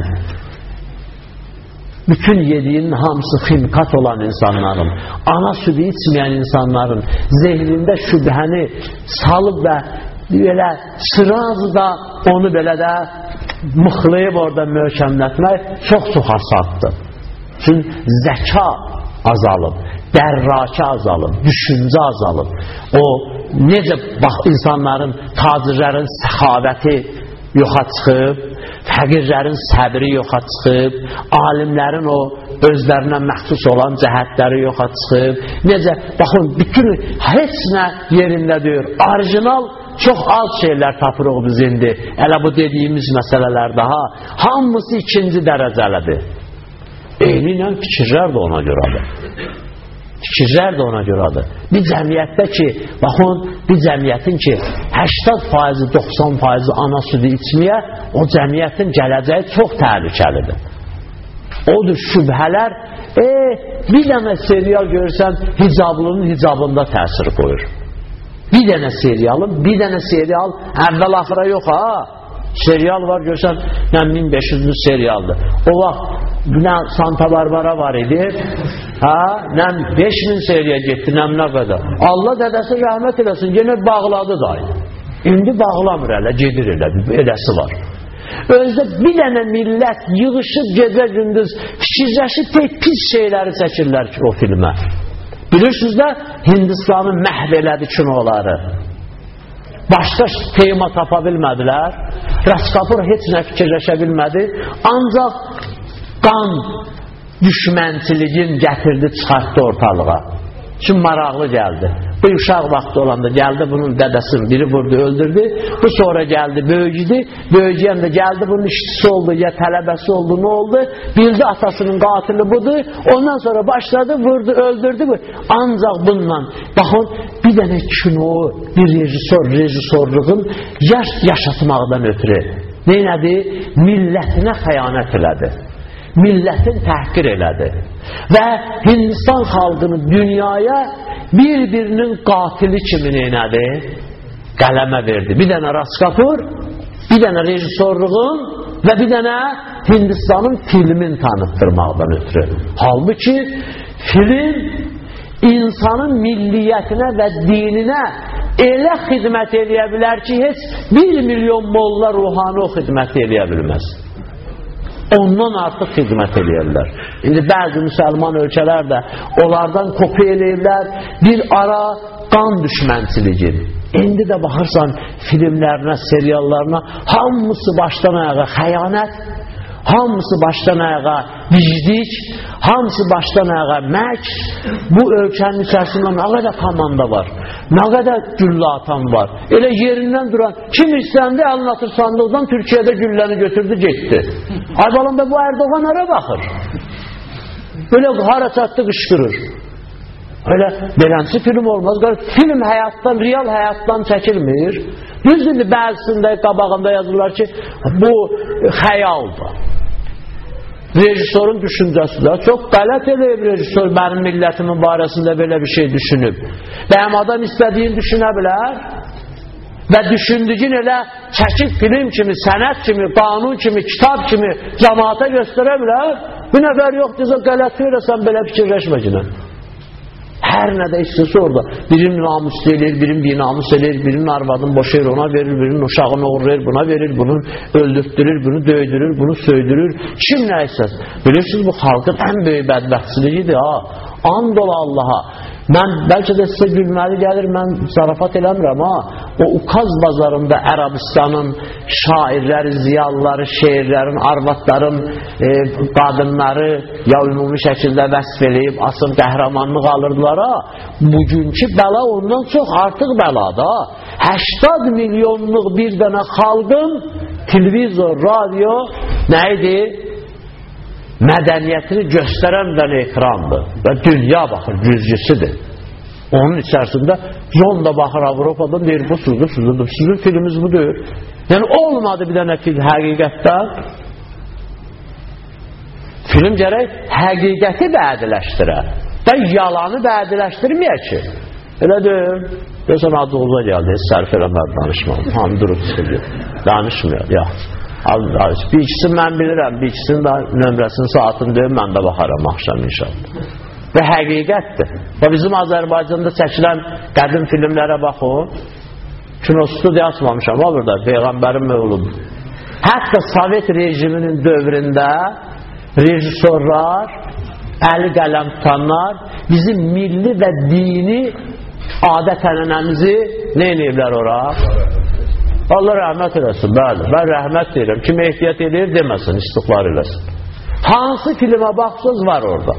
bütün yediyinin hamısı ximikat olan insanların, ana südü içməyən insanların zehnində şübhəni salıb və belə sırazı da onu belə də mıxlayıb orada möhkəmlətmək çox asaddır. Çünki zəka azalıb, dərrakə azalıb, düşüncə azalıb. O necə bax insanların, tacirlərin səxavəti yoxa çıxıb, fəqirlərin səbri yoxa çıxıb, alimlərin o özlərinə məxsus olan cəhətləri yoxa çıxıb. Necə, baxın, bütün heç nə yerində deyir. Orijinal çox az şeylər tapırıq biz indi. Elə bu dediyimiz məsələlər daha hamısı ikinci dərəcəlidir. Eynən fikirlər də ona görədir. Fikirlər də ona görədir. Bir cəmiyyətdə ki, baxın, bir cəmiyyətin ki 80%, 90% ana südü içməyə, o cəmiyyətin gələcəyi çox təhlükəlidir. Odur şübhələr, bir dənə serial görürsən, hicablının hicabında təsir qoyur. Bir dənə serial əvvəl-axıra yox, serial var görsən, 1500-lü serialdır. O vaxt Santa Barbara var idi, 5000 seriya getdi, nə qədər. Allah dədəsi rəhmət eləsin, yenə bağladı da. İndi bağlamır elə, gedir elə, eləsi var. Özdə bir dənə millət yığışıb gecə-gündüz fikirləşib pis şeyləri çəkirlər ki, o filmə. Bilirsiniz də, Hindistanı məhv elədi kinoları. Başqa tema tapa bilmədilər. Rəskapur heç nə fikirləşə bilmədi. Ancaq qan düşmənçiliyin gətirdi, çıxartdı ortalığa. Üçün maraqlı gəldi. Bu uşaq vaxtı olanda gəldi, bunun dədəsini biri vurdu, öldürdü. Bu sonra gəldi, böyücüdü. Böyücüyən də gəldi, bunun işçisi oldu, ya tələbəsi oldu, nə oldu? Bildi atasının qatili budur. Ondan sonra başladı, vurdu, öldürdü. Ancaq bundan, baxın, bir dənə kino, bir rejissorluğun yaşatmaqdan ötürü neynədir? Millətinə xəyanət elədi. Millətin təhqir elədi. Və Hindistan xalqını dünyaya bir-birinin qatili kimi neynədi? Qələmə verdi. Bir dənə Raskapur, bir dənə rejissorluğun və bir dənə Hindistanın filmin tanıtdırmaqdan ötürü. Halbuki film insanın milliyyətinə və dininə elə xidmət eləyə bilər ki, heç 1 milyon molla ruhani o xidmət eləyə bilməz. Ondan artıq xidmət eləyirlər. İndi bəzi müsəlman ölkələr də onlardan kopya eləyirlər, bir ara qan düşmənçiliyi. İndi də baxırsan filmlərinə, seriallarına, hamısı başdan ayağa xəyanət, hamısı başdan ayağa vicdik, hamısı başdan ayağa məkr. Bu ölkənin içərisində nə qədər komanda var, nə qədər güllə atan var. Elə yerindən duran, kim istəndi, əlini atır sandıqdan, Türkiyədə gülləni götürdü, getdi. Ay balam da bu Erdoğan hara baxır? Böyle hara çatdı qışqırır. Öyle beləncə film olmaz. Film həyatdan, real həyatdan çəkilmir. Düzdür, bəzisində qabağında yazırlar ki, bu xəyaldır. Rejissorun düşüncəsi də çox qələt eləyib rejissor mənim millətimin barəsində belə bir şey düşünüb. Bəyəm adam istədiyin düşünə bilər və düşündüyün elə çəkib film kimi, sənət kimi, qanun kimi, kitab kimi cəmaata göstərə bilər. Bu nəfər yoxdursa qələt verəsən belə fikirləşməcənə. Hər nədə istəsə orada. Birinin namus eləyir, birinin binamus eləyir, birinin arvadını boşayır, ona verir, birinin uşağını uğurlayır, buna verir, bunu öldürtdürür, bunu döydürür, bunu söydürür. Kim nə istəsin? Bilirsiniz, bu xalqın ən böyük bədbəxtsiliyidir. And ola Allaha. Mən bəlkə də sizə gülməli gəlir, mən zarafat eləmirəm, o Ukaz bazarında Ərəbistanın şairləri, ziyalıları, şeirlərin, arvadların, qadınları ya ümumi şəkildə vəsf eləyib, asıl qəhrəmanlıq alırdılar. Bugünkü bəla ondan çox artıq bəladır. 80 milyonluq bir dənə xalqın televizor, radio nə idi? Mədəniyyətini göstərən bir ekrandır və dünya baxır, güzgüsüdür. Onun içərisində John da baxır Avropadan, deyir bu sözü, sizin filmimiz budur. Yəni olmadı bir dənə film həqiqətdən. Film gərək həqiqəti bədiləşdirə və yalanı bədiləşdirməyə ki. Elə deyil. Deyəsən adınıza gəldi, heç sərf eləmər danışmalı. Hamı durub istəyir. Danışmıyor, ya. Bir ikisini mən bilirəm, bir ikisinin də nömrəsinin saatını deyim, mən də baxaram axşam inşallah. Və həqiqətdir. Və bizim Azərbaycanda çəkilən qədim filmlərə baxın, kinostudiya açmamışam, burada Peyğəmbərin mövludu. Hətta Sovet rejiminin dövründə rejissorlar, əli qələm tutanlar bizim milli və dini adət-ənənəmizi nə eləyiblər ora? Allah rəhmət eləsin, bəli. Mən rəhmət deyirəm. Kim ehtiyat edir, deməsin, istiqlar eləsin. Hansı filmə baxsınız var orada.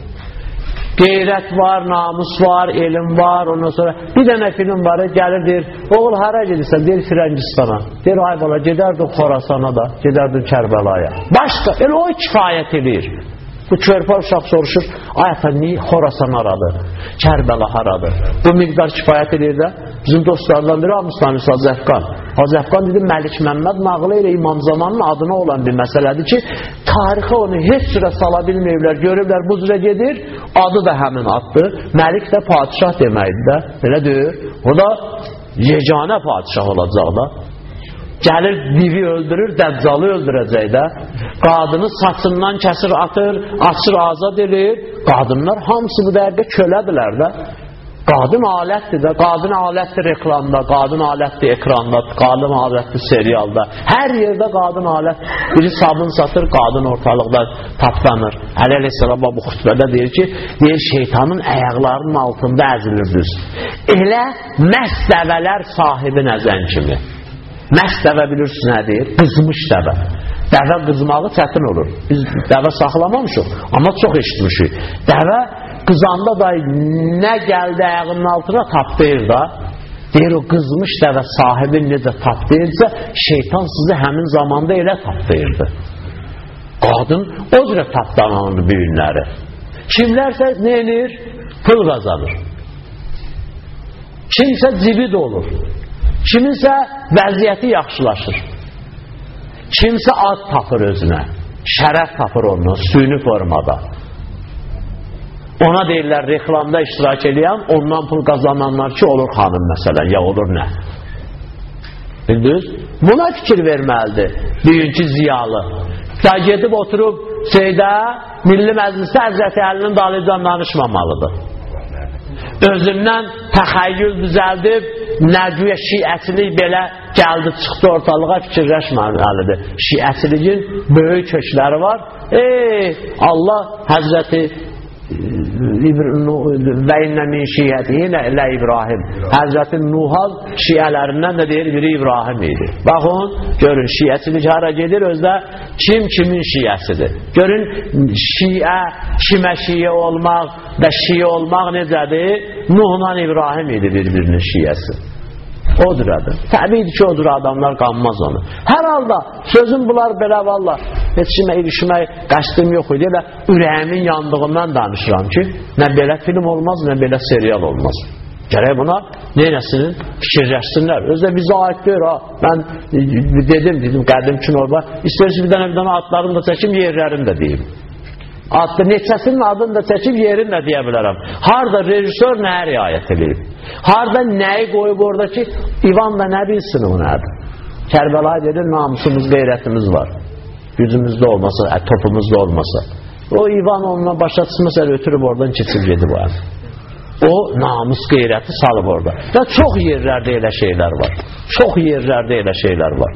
Qeyrət var, namus var, elm var, ondan sonra bir dənə film var, gəlir deyir, oğul hara gedirsən, deyir Firəngistana. Deyir, ay bala, gedərdin Xorasana da, gedərdin Kərbəlaya. Başqa, elə o kifayət edir. Bu körpə uşaq soruşur, ay ata, niyə Xorasan aradı, Kərbəla haradı? Bu miqdar kifayət edir də. Bizim dostlardan biri Mustamis Hacəfqan. Hacəfqan dedi, Məlik Məmməd nağılı ilə İmam Zamanın adına olan bir məsələdir ki, tarixə onu heç sürə sala bilməyiblər, görürlər, bu cürə gedir, adı da həmin addır. Məlik də padişah deməkdir də, elə deyir. O da yeganə padişah olacaq da. Gəlir, divi öldürür, dəccalı öldürəcək də. Qadını saçından kəsir, atır, açır, azad edir. Qadınlar hamısı bu dəqiqə kölədirlər də. Qadın alətdir də. Qadın alətdir reklamda, qadın alətdir ekranda, qadın alətdir serialda. Hər yerdə qadın alət. Biri sabun satır, qadın ortalıqda tapdanır. Əli əleyhissalam bu xütbədə deyir ki, deyir şeytanın ayaqlarının altında əzilirdiniz. Elə məhz dəvələr sahibi nəzən kimi. Məhz dəvə bilirsiniz nədir? Qızmış dəvə. Dəvə qızmağı çətin olur. Biz dəvə saxlamamışıq, amma çox eşitmişik. Dəvə qızanda da nə gəldi ayağının altına tapdıyır da. Deyir, o qızmış da və sahibin necə tapdıyırsa, şeytan sizi həmin zamanda elə tapdıyırdı. Qadın o cürə tapdananır bu günləri. Kimlərsə nə edir? Pul qazanır. Kimsə cibid olur. Kiminsə vəziyyəti yaxşılaşır. Kimsə ad tapır özünə. Şərəf tapır ondan, süni formada. Ona deyirlər, reklamda iştirak edən, ondan pul qazananlar ki, olur xanım məsələn, ya olur nə? Bildiniz? Buna fikir verməlidir bugünkü ziyalı. Da gedib oturub Milli Məclisdə Həzrəti Əlinin dalıcan danışmamalıdır. Özündən təxəyyül düzəldib, nəqviyə şiəçilik belə gəldi, çıxdı ortalığa, fikirləşməlidir. Şiəçilikin böyük kökləri var. Allah Həzrəti və innə min şiyyətihi ilə İbrahim. Həzrəti Nuhal şiələrindən də deyir, biri İbrahim idi. Baxın, görün, şiyyəçilik hara gedir, özdə kim kimin şiyyəsidir. Görün, şiyə, kimə şiyə olmaq və şiyə olmaq necədir? Nuhla İbrahim idi bir-birinin şiyyəsi. Odur adı. Təbiidir ki, odur adamlar qanmaz onu. Hər halda sözüm bunlar belə valla heç kimə ilişmək qəsdim yox idi. Elə ürəyimin yandığından danışıram ki, nə belə film olmaz, nə belə serial olmaz. Gərək buna neynəsinin fikirləşsinlər. Özdə bizə aid deyir ha. Mən dedim qədim kinorba. İstəyirsin bir dənə adlarını da çəkim, yerlərini də deyim. Adlı neçəsinin adını da çəkib yerini də deyə bilərəm. Harada rejissor nəyə riayət edib? Harada nəyi qoyub orada ki, İvan da nə bilsin o nədir? Kərbəla gedir, namusumuz, qeyrətimiz var. Gücümüzdə olmasa, topumuzda olmasa. O İvan onunla başa çıxmasa ötürüb oradan keçib gedib o ən. O namus, qeyrəti salıb orada. Və çox yerlərdə elə şeylər var. Çox yerlərdə elə şeylər var.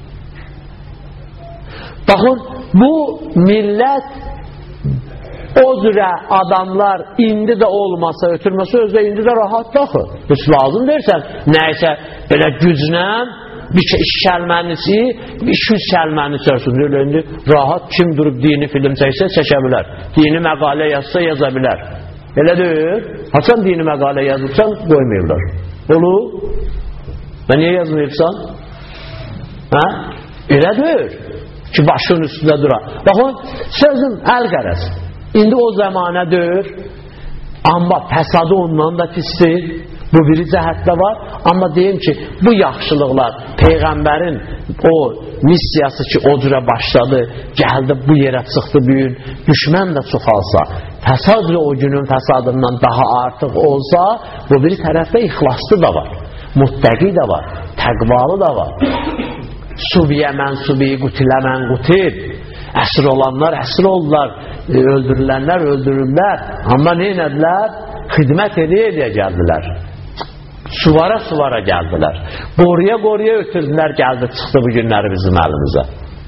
Baxın, bu millət o cürə adamlar indi də olmasa, ötürməsə özdə indi də rahat daxı. Heç lazım deyirsən, nəysə belə güclə bir iş kəlmənisi, 200 kəlməni çörsün. Indi rahat kim durub dini film çəksə çəkə bilər. Dini məqalə yazsa yaza bilər. Elə deyir. Haçan dini məqalə yazırsan qoymayırlar. Olur. Və niyə yazmayırsan? Hə? Elə deyir ki başının üstündə durar. Baxın, sözüm əl qərəz. İndi o zamanə deyir, amma fəsadı ondan da pisdir, bu biri cəhətdə var, amma deyim ki, bu yaxşılıqlar, Peyğəmbərin o missiyası ki, o cürə başladı, gəldi, bu yerə çıxdı büyün, düşmən də çoxalsa, fəsadlı o günün fəsadından daha artıq olsa, bu biri tərəfdə ixlaslı da var, muttəqi də var, təqvalı da var. Subiyə mənsubi, qutilə mən qutil. Əsir olanlar əsir oldular, öldürülənlər öldürürlər. Amma neynədilər? Xidmət edə gəldilər. Suvara gəldilər. Qoruya ötürdülər, gəldi, çıxdı bu günləri bizim əlimizə.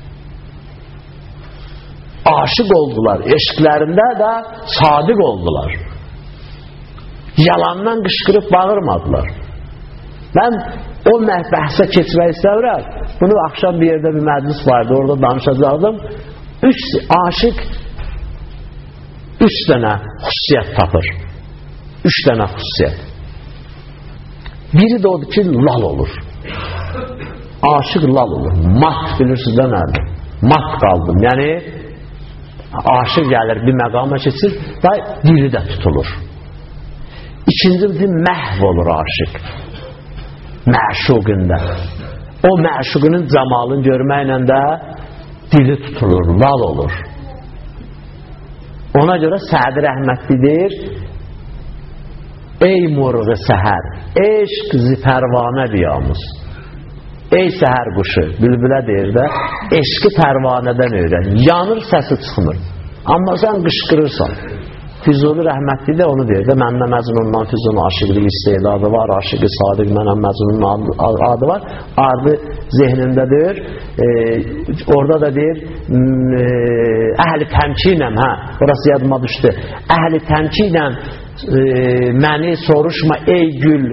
Aşıq oldular, eşqlərində də sadiq oldular. Yalandan qışqırıb bağırmadılar. Mən o bəhsə keçmək istəmirəm. Bunu axşam bir yerdə bir məclis vardı, orada danışacaqdım. Aşıq 3 dənə xüsusiyyət tapır. 3 dənə xüsusiyyət. Biri də odur ki, lal olur. Aşıq lal olur. Mat bilirsiniz də nədir? Mat qaldım. Yəni, aşıq gəlir, bir məqama keçir və dili də tutulur. İkinci məhv olur aşıq. Məşuqində. O məşuqunun camalını görməklə də dili tutulur, lal olur. Ona görə Sədi rəhmətli deyir, ey murğu səhər, eşq zipərvanə biyamız. Ey səhər quşu, bülbülə deyir də, eşqi pərvanədən öyrən. Yanır, səsi çıxmır. Amma sən qışqırırsan. Füzuli rəhmətli də onu deyir də, məndə Məcnundan Füzulun aşıqlı istedadı var, aşıqı sadiq mənəm Məcnunun adı var. Ardı zehnində deyir, orada da deyir, əhli təmkinəm, orası yadıma düşdü. Əhli təmkinəm, məni soruşma ey gül,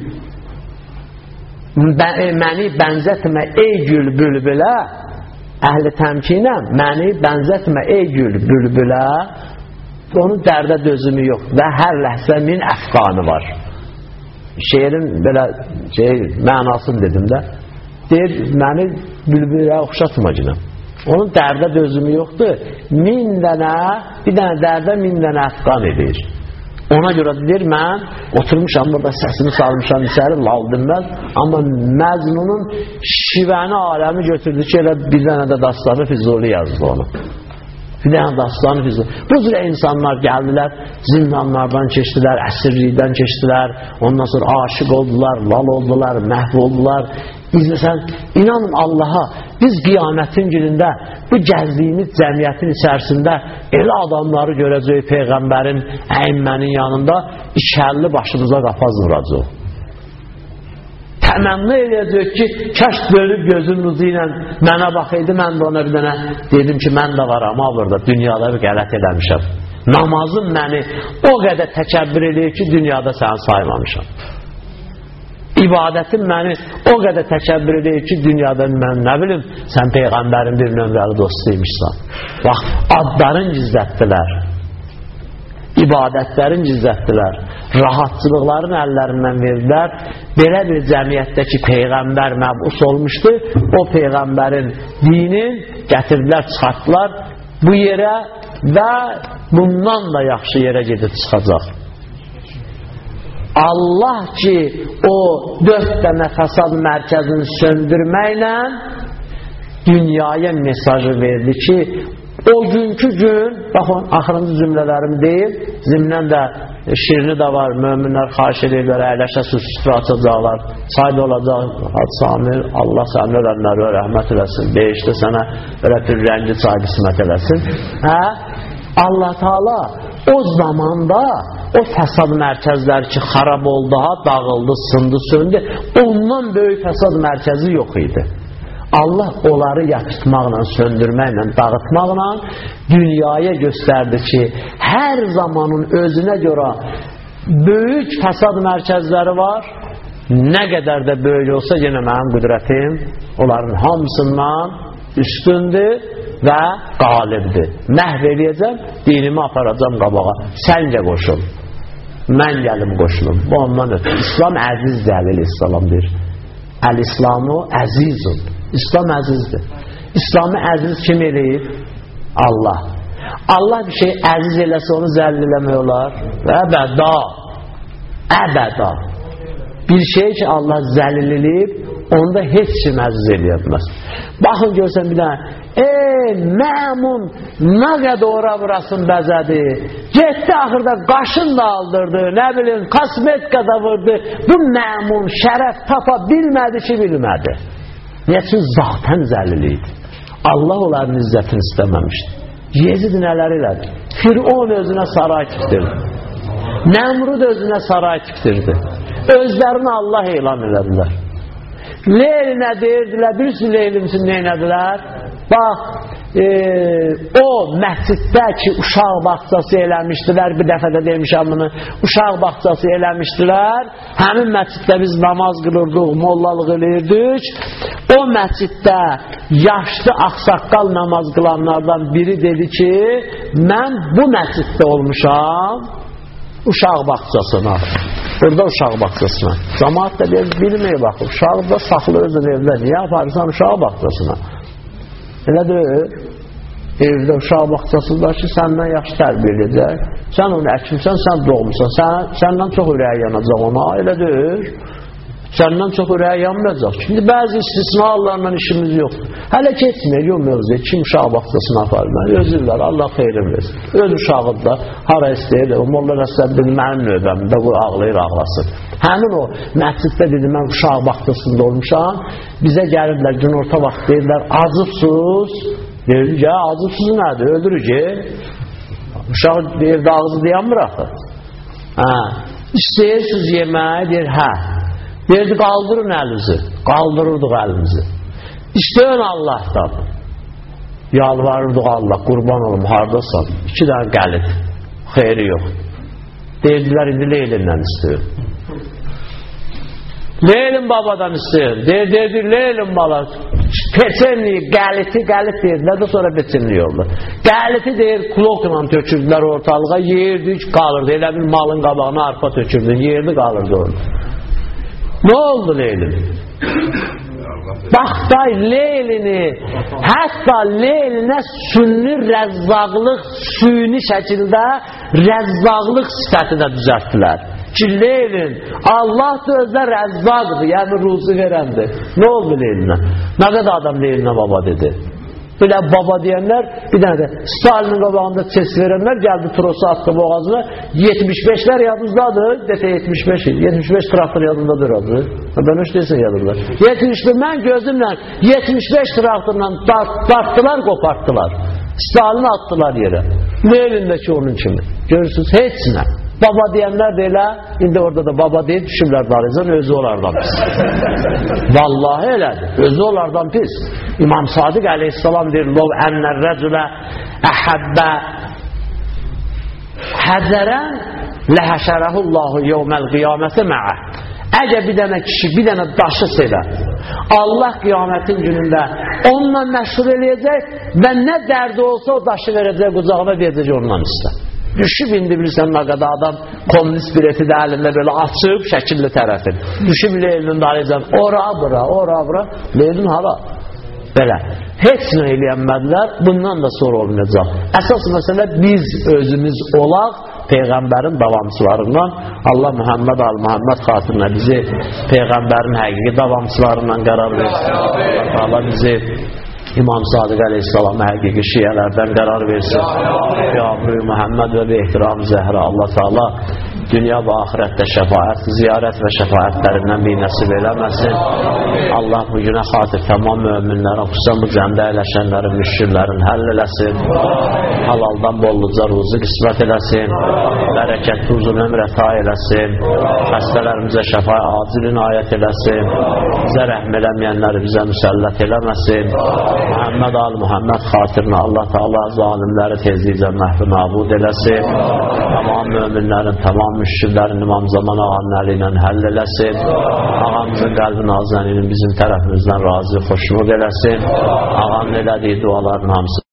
məni bənzətmə ey gül bülbülə, əhli təmkinəm, məni bənzətmə ey gül bülbülə, onun dərdə dözümü yox və hər ləhzə min əfqanı var. Şeirin belə mənasını dedim də, deyir, məni bülbülə oxşatma günəm. Onun dərdə dözümü yoxdur. Min dənə, bir dənə dərdə min dənə əfqan edir. Ona görə deyir, mən oturmuşam burada, səsini salmışam içəri, lal dinməz, amma Məcnunun şivəni aləmi götürdü ki, elə bir dənə də dastanı Füzuli yazdı onu. Bir dənə dastanı Füzuli. Bu cür insanlar gəldilər, zindanlardan keçdilər, əsirlikdən keçdilər, ondan sonra aşıq oldular, lal oldular, məhv oldular. İzləsən, inanın Allaha, biz qiyamətin günündə bu gəzdiyimiz cəmiyyətin içərisində elə adamları görəcək Peyğəmbərin, əyimmənin yanında işəlli başımıza qapaz vuracaq. Təmənni edəcək ki, kəş dönüb gözünün uzu ilə mənə baxıydı, mən də ona bir dənə dedim ki, mən də varam, burada dünyada bir qələt eləmişəm. Namazım məni o qədər təkəbbür eləyir ki, dünyada səni saymamışam. İbadətin məni o qədər təkəbbür edir ki, dünyada mən nə bilim, sən Peyğəmbərin bir nömrəli dostuymuşsan. Bax, adların gizlətdilər, ibadətlərin gizlətdilər, rahatçılıqların əllərindən verdilər. Belə bir cəmiyyətdəki Peyğəmbər məbus olmuşdu, o Peyğəmbərin dinin gətirdilər, çıxartdılar bu yerə və bundan da yaxşı yerə gedib çıxacaq. Allah ki, o 4 dənə fəsad mərkəzini söndürməklə dünyaya mesajı verdi ki, o günkü gün, baxın, axırıncı cümlələrimi deyil, zimnən də şirini də var, möminlər xahiş edirlər, əyləşə süsüstü açacaqlar, sayda olacaq, Samir, Allah səni ölənləri rəhmət eləsin, beşdə sənə ölə bir rəngi çay qismət eləsin. Allah Teala o zamanda o fəsad mərkəzləri ki, xarab oldu, dağıldı, sındı, söndü, ondan böyük fəsad mərkəzi yox idi. Allah onları yakıtmaqla, söndürməklə, dağıtmaqla dünyaya göstərdi ki, hər zamanın özünə görə böyük fəsad mərkəzləri var. Nə qədər də böyük olsa, yenə mənim qüdrətim onların hamısından üstündür və qalibdir. Məhv eləyəcəm, dinimi aparacam qabağa. Səncə qoşul, mən gəlim qoşulum. Bu ondan ötür. İslam əzizdir, Əl-İslam deyir. Əl-İslamu əzizun. İslam əzizdir. İslamı əziz kim eləyib? Allah. Allah bir şey əziz eləsə onu zəll eləmək olar. Əbəda. Əbəda. Bir şey ki Allah zəlil eləyib, onda heç kim əziz eləyəməz. Baxın görsən bir dənə, məmun nə qədər ora burasını bəzədi, getdi axırda qaşın da aldırdı, nə bilim kosmetika da vurdu. Bu məmun şərəf tapa bilmədi ki, bilmədi. Niyə üçün zatən zəlil idi. Allah onların izzətini istəməmişdi. Yezid nələr elədi? Firon özünə saray tikdirdi, Nəmrud özünə saray tikdirdi, özlərini Allah elan elədilər. Leyl nə deyirdilər? Birisi Leylimsin nə elədilər? Bax, o məsciddə ki, uşaq bağçası eləmişdilər, bir dəfə də demişəm bunu, uşaq bağçası eləmişdilər, həmin məsciddə biz namaz qılırdıq, mollalıq eləyirdik. O məsciddə yaşlı axsaqqal namaz qılanlardan biri dedi ki, mən bu məsciddə olmuşam uşaq bağçasına. Burada uşaq bağçasına. Cəmaət də bilməyə baxır. Uşağı da saxlı özün evdə. Niyə aparırsan uşaq bağçasına? Elə deyil. Evdə uşaq bağçasında ki, səndən yaxşı tərbiyə edəcək. Sən onu əkimsən, sən doğmuşsan. Səndən çox ürəyi yanacaq ona. Elə deyil. Səndən çox ürəyi yanmayacaq. Şimdi bəzi istisnalarla işimiz yoxdur. Hələ keçməyək, yox mövzuya. Kim uşaq bağçasına aparır? Özürlər, Allah xeyrin versin. Öz uşağı da hara istəyir. O Molla Rəsəddin mənim növbəmdə bu ağlayır, ağlasın. Həmin o məsciddə dedi, mən uşaq bağçasında olmuşam. Bizə gəlirlər, gün orta vaxt deyirlər, acıbsız. Deyirdi ki, acıbsız nədir? Öldürür ki. Uşaq deyirdi, ağzı dayanmır axı. İstəyirsiniz yeməyi, deyir, hə. Deyirdi, qaldırın əlinizi. Qaldırırdıq əlimizi. İstəyən Allahdan. Yalvarırdıq Allah, qurban olum, haradasan? 2 dənə gəlib. Xeyri yox. Deyirdilər, indi Leylindən istəyir. Leylin babadan istəyir. Deyirdi, Leylin bala. peçenli, qəliti deyirlər də sonra peçenli oldu. Qəliti deyir, klokla tökürdülər ortalığa, yerdi, qalırdı. Elə bir malın qabağına arpa tökürdün, yerdi, qalırdı orada. Nə oldu Leylin? Baxday Leylini, hətta Leylinə sünni rəzzaqlıq, süni şəkildə rəzzaqlıq sifəti də düzəltdilər. Ki Leylin, Allah da özdə rəzzaqdır, yəni ruzu verəndir. Nə oldu Leylinə? Nə qədər adam Leylinə baba dedi? Belə baba deyənlər, bir dənə də Stalinin qabağında ses verənlər gəldi, trosu atdı boğazına, 75'ler yadınızdadır, desə 75 traktor yadındadır adı. Ben hoş deyilsin yadırlar. 75, mən gözümlə 75 traktorla darttılar, koparttılar. Stalini attılar yere. Leylindəki onun kimi. Görürsünüz, heçsinə. Baba deyənlər də elə, indi orada da baba deyib düşürlər darizan, özü onlardan pis. Vallahi elədir, özü onlardan pis. İmam Sadiq aleyhissalam deyir, lov ennər rəculə əhəbbə həzərən ləhəşərəhullahu yevməl qiyaməti mə'ə. Əgər bir dənə kişi, bir dənə daşı sevər, Allah qiyamətin günündə onunla məşhur eləyəcək və nə dərdi olsa o daşı verəcək, qucağına verəcək ondan istə. Düşüb indi bilirsən nə qədər adam komünist bileti də əlində belə açıb şəkilli tərəfin. Düşüb Leylinin dalayacaq, ora bura, Leylin hala. Belə. Heç nə eləyənmədilər, bundan da sonra olmayacaq. Əsas məsələ biz özümüz olaq, Peyğəmbərin davamçılarından, Allah Muhammed al-Muhammed xatirinə bizi Peyğəmbərin həqiqi davamçılarından qərar versin. Allah bizi İmam Sadiq aleyhissalamı həqiqi şiyələrdən qərar versin. Peyğəmbər Muhammed və ehtiram Zəhra Allah Teala dünya və ahirətdə şəfaət, ziyarət və şəfaətlərindən bir nəsib eləməsin. Allah bu günə xatir tamam möminlərə, xüsusən bu cəmdə əyləşənlərin, müşkillərin həll eləsin. Halaldan bolluca ruzu qismət eləsin. Bərəkətli uzun ömr əta eləsin. Xəstələrimizə şəfa acil inayət eləsin. Bizə rəhm eləməyənləri bizə müsəllət eləməsin. Muhammed al-Muhammed xatirinə Allah Teala zalimləri tezliklə məhv nabud eləsin. Tamam möminlərin, tamam müşkillərin İmam Zaman ağanın əli ilə həll eləsin. Ağamızın qəlbi nazəninin bizim tərəfimizdən razı, xoşluq eləsin. Ağanın elədiyi duaların hamısı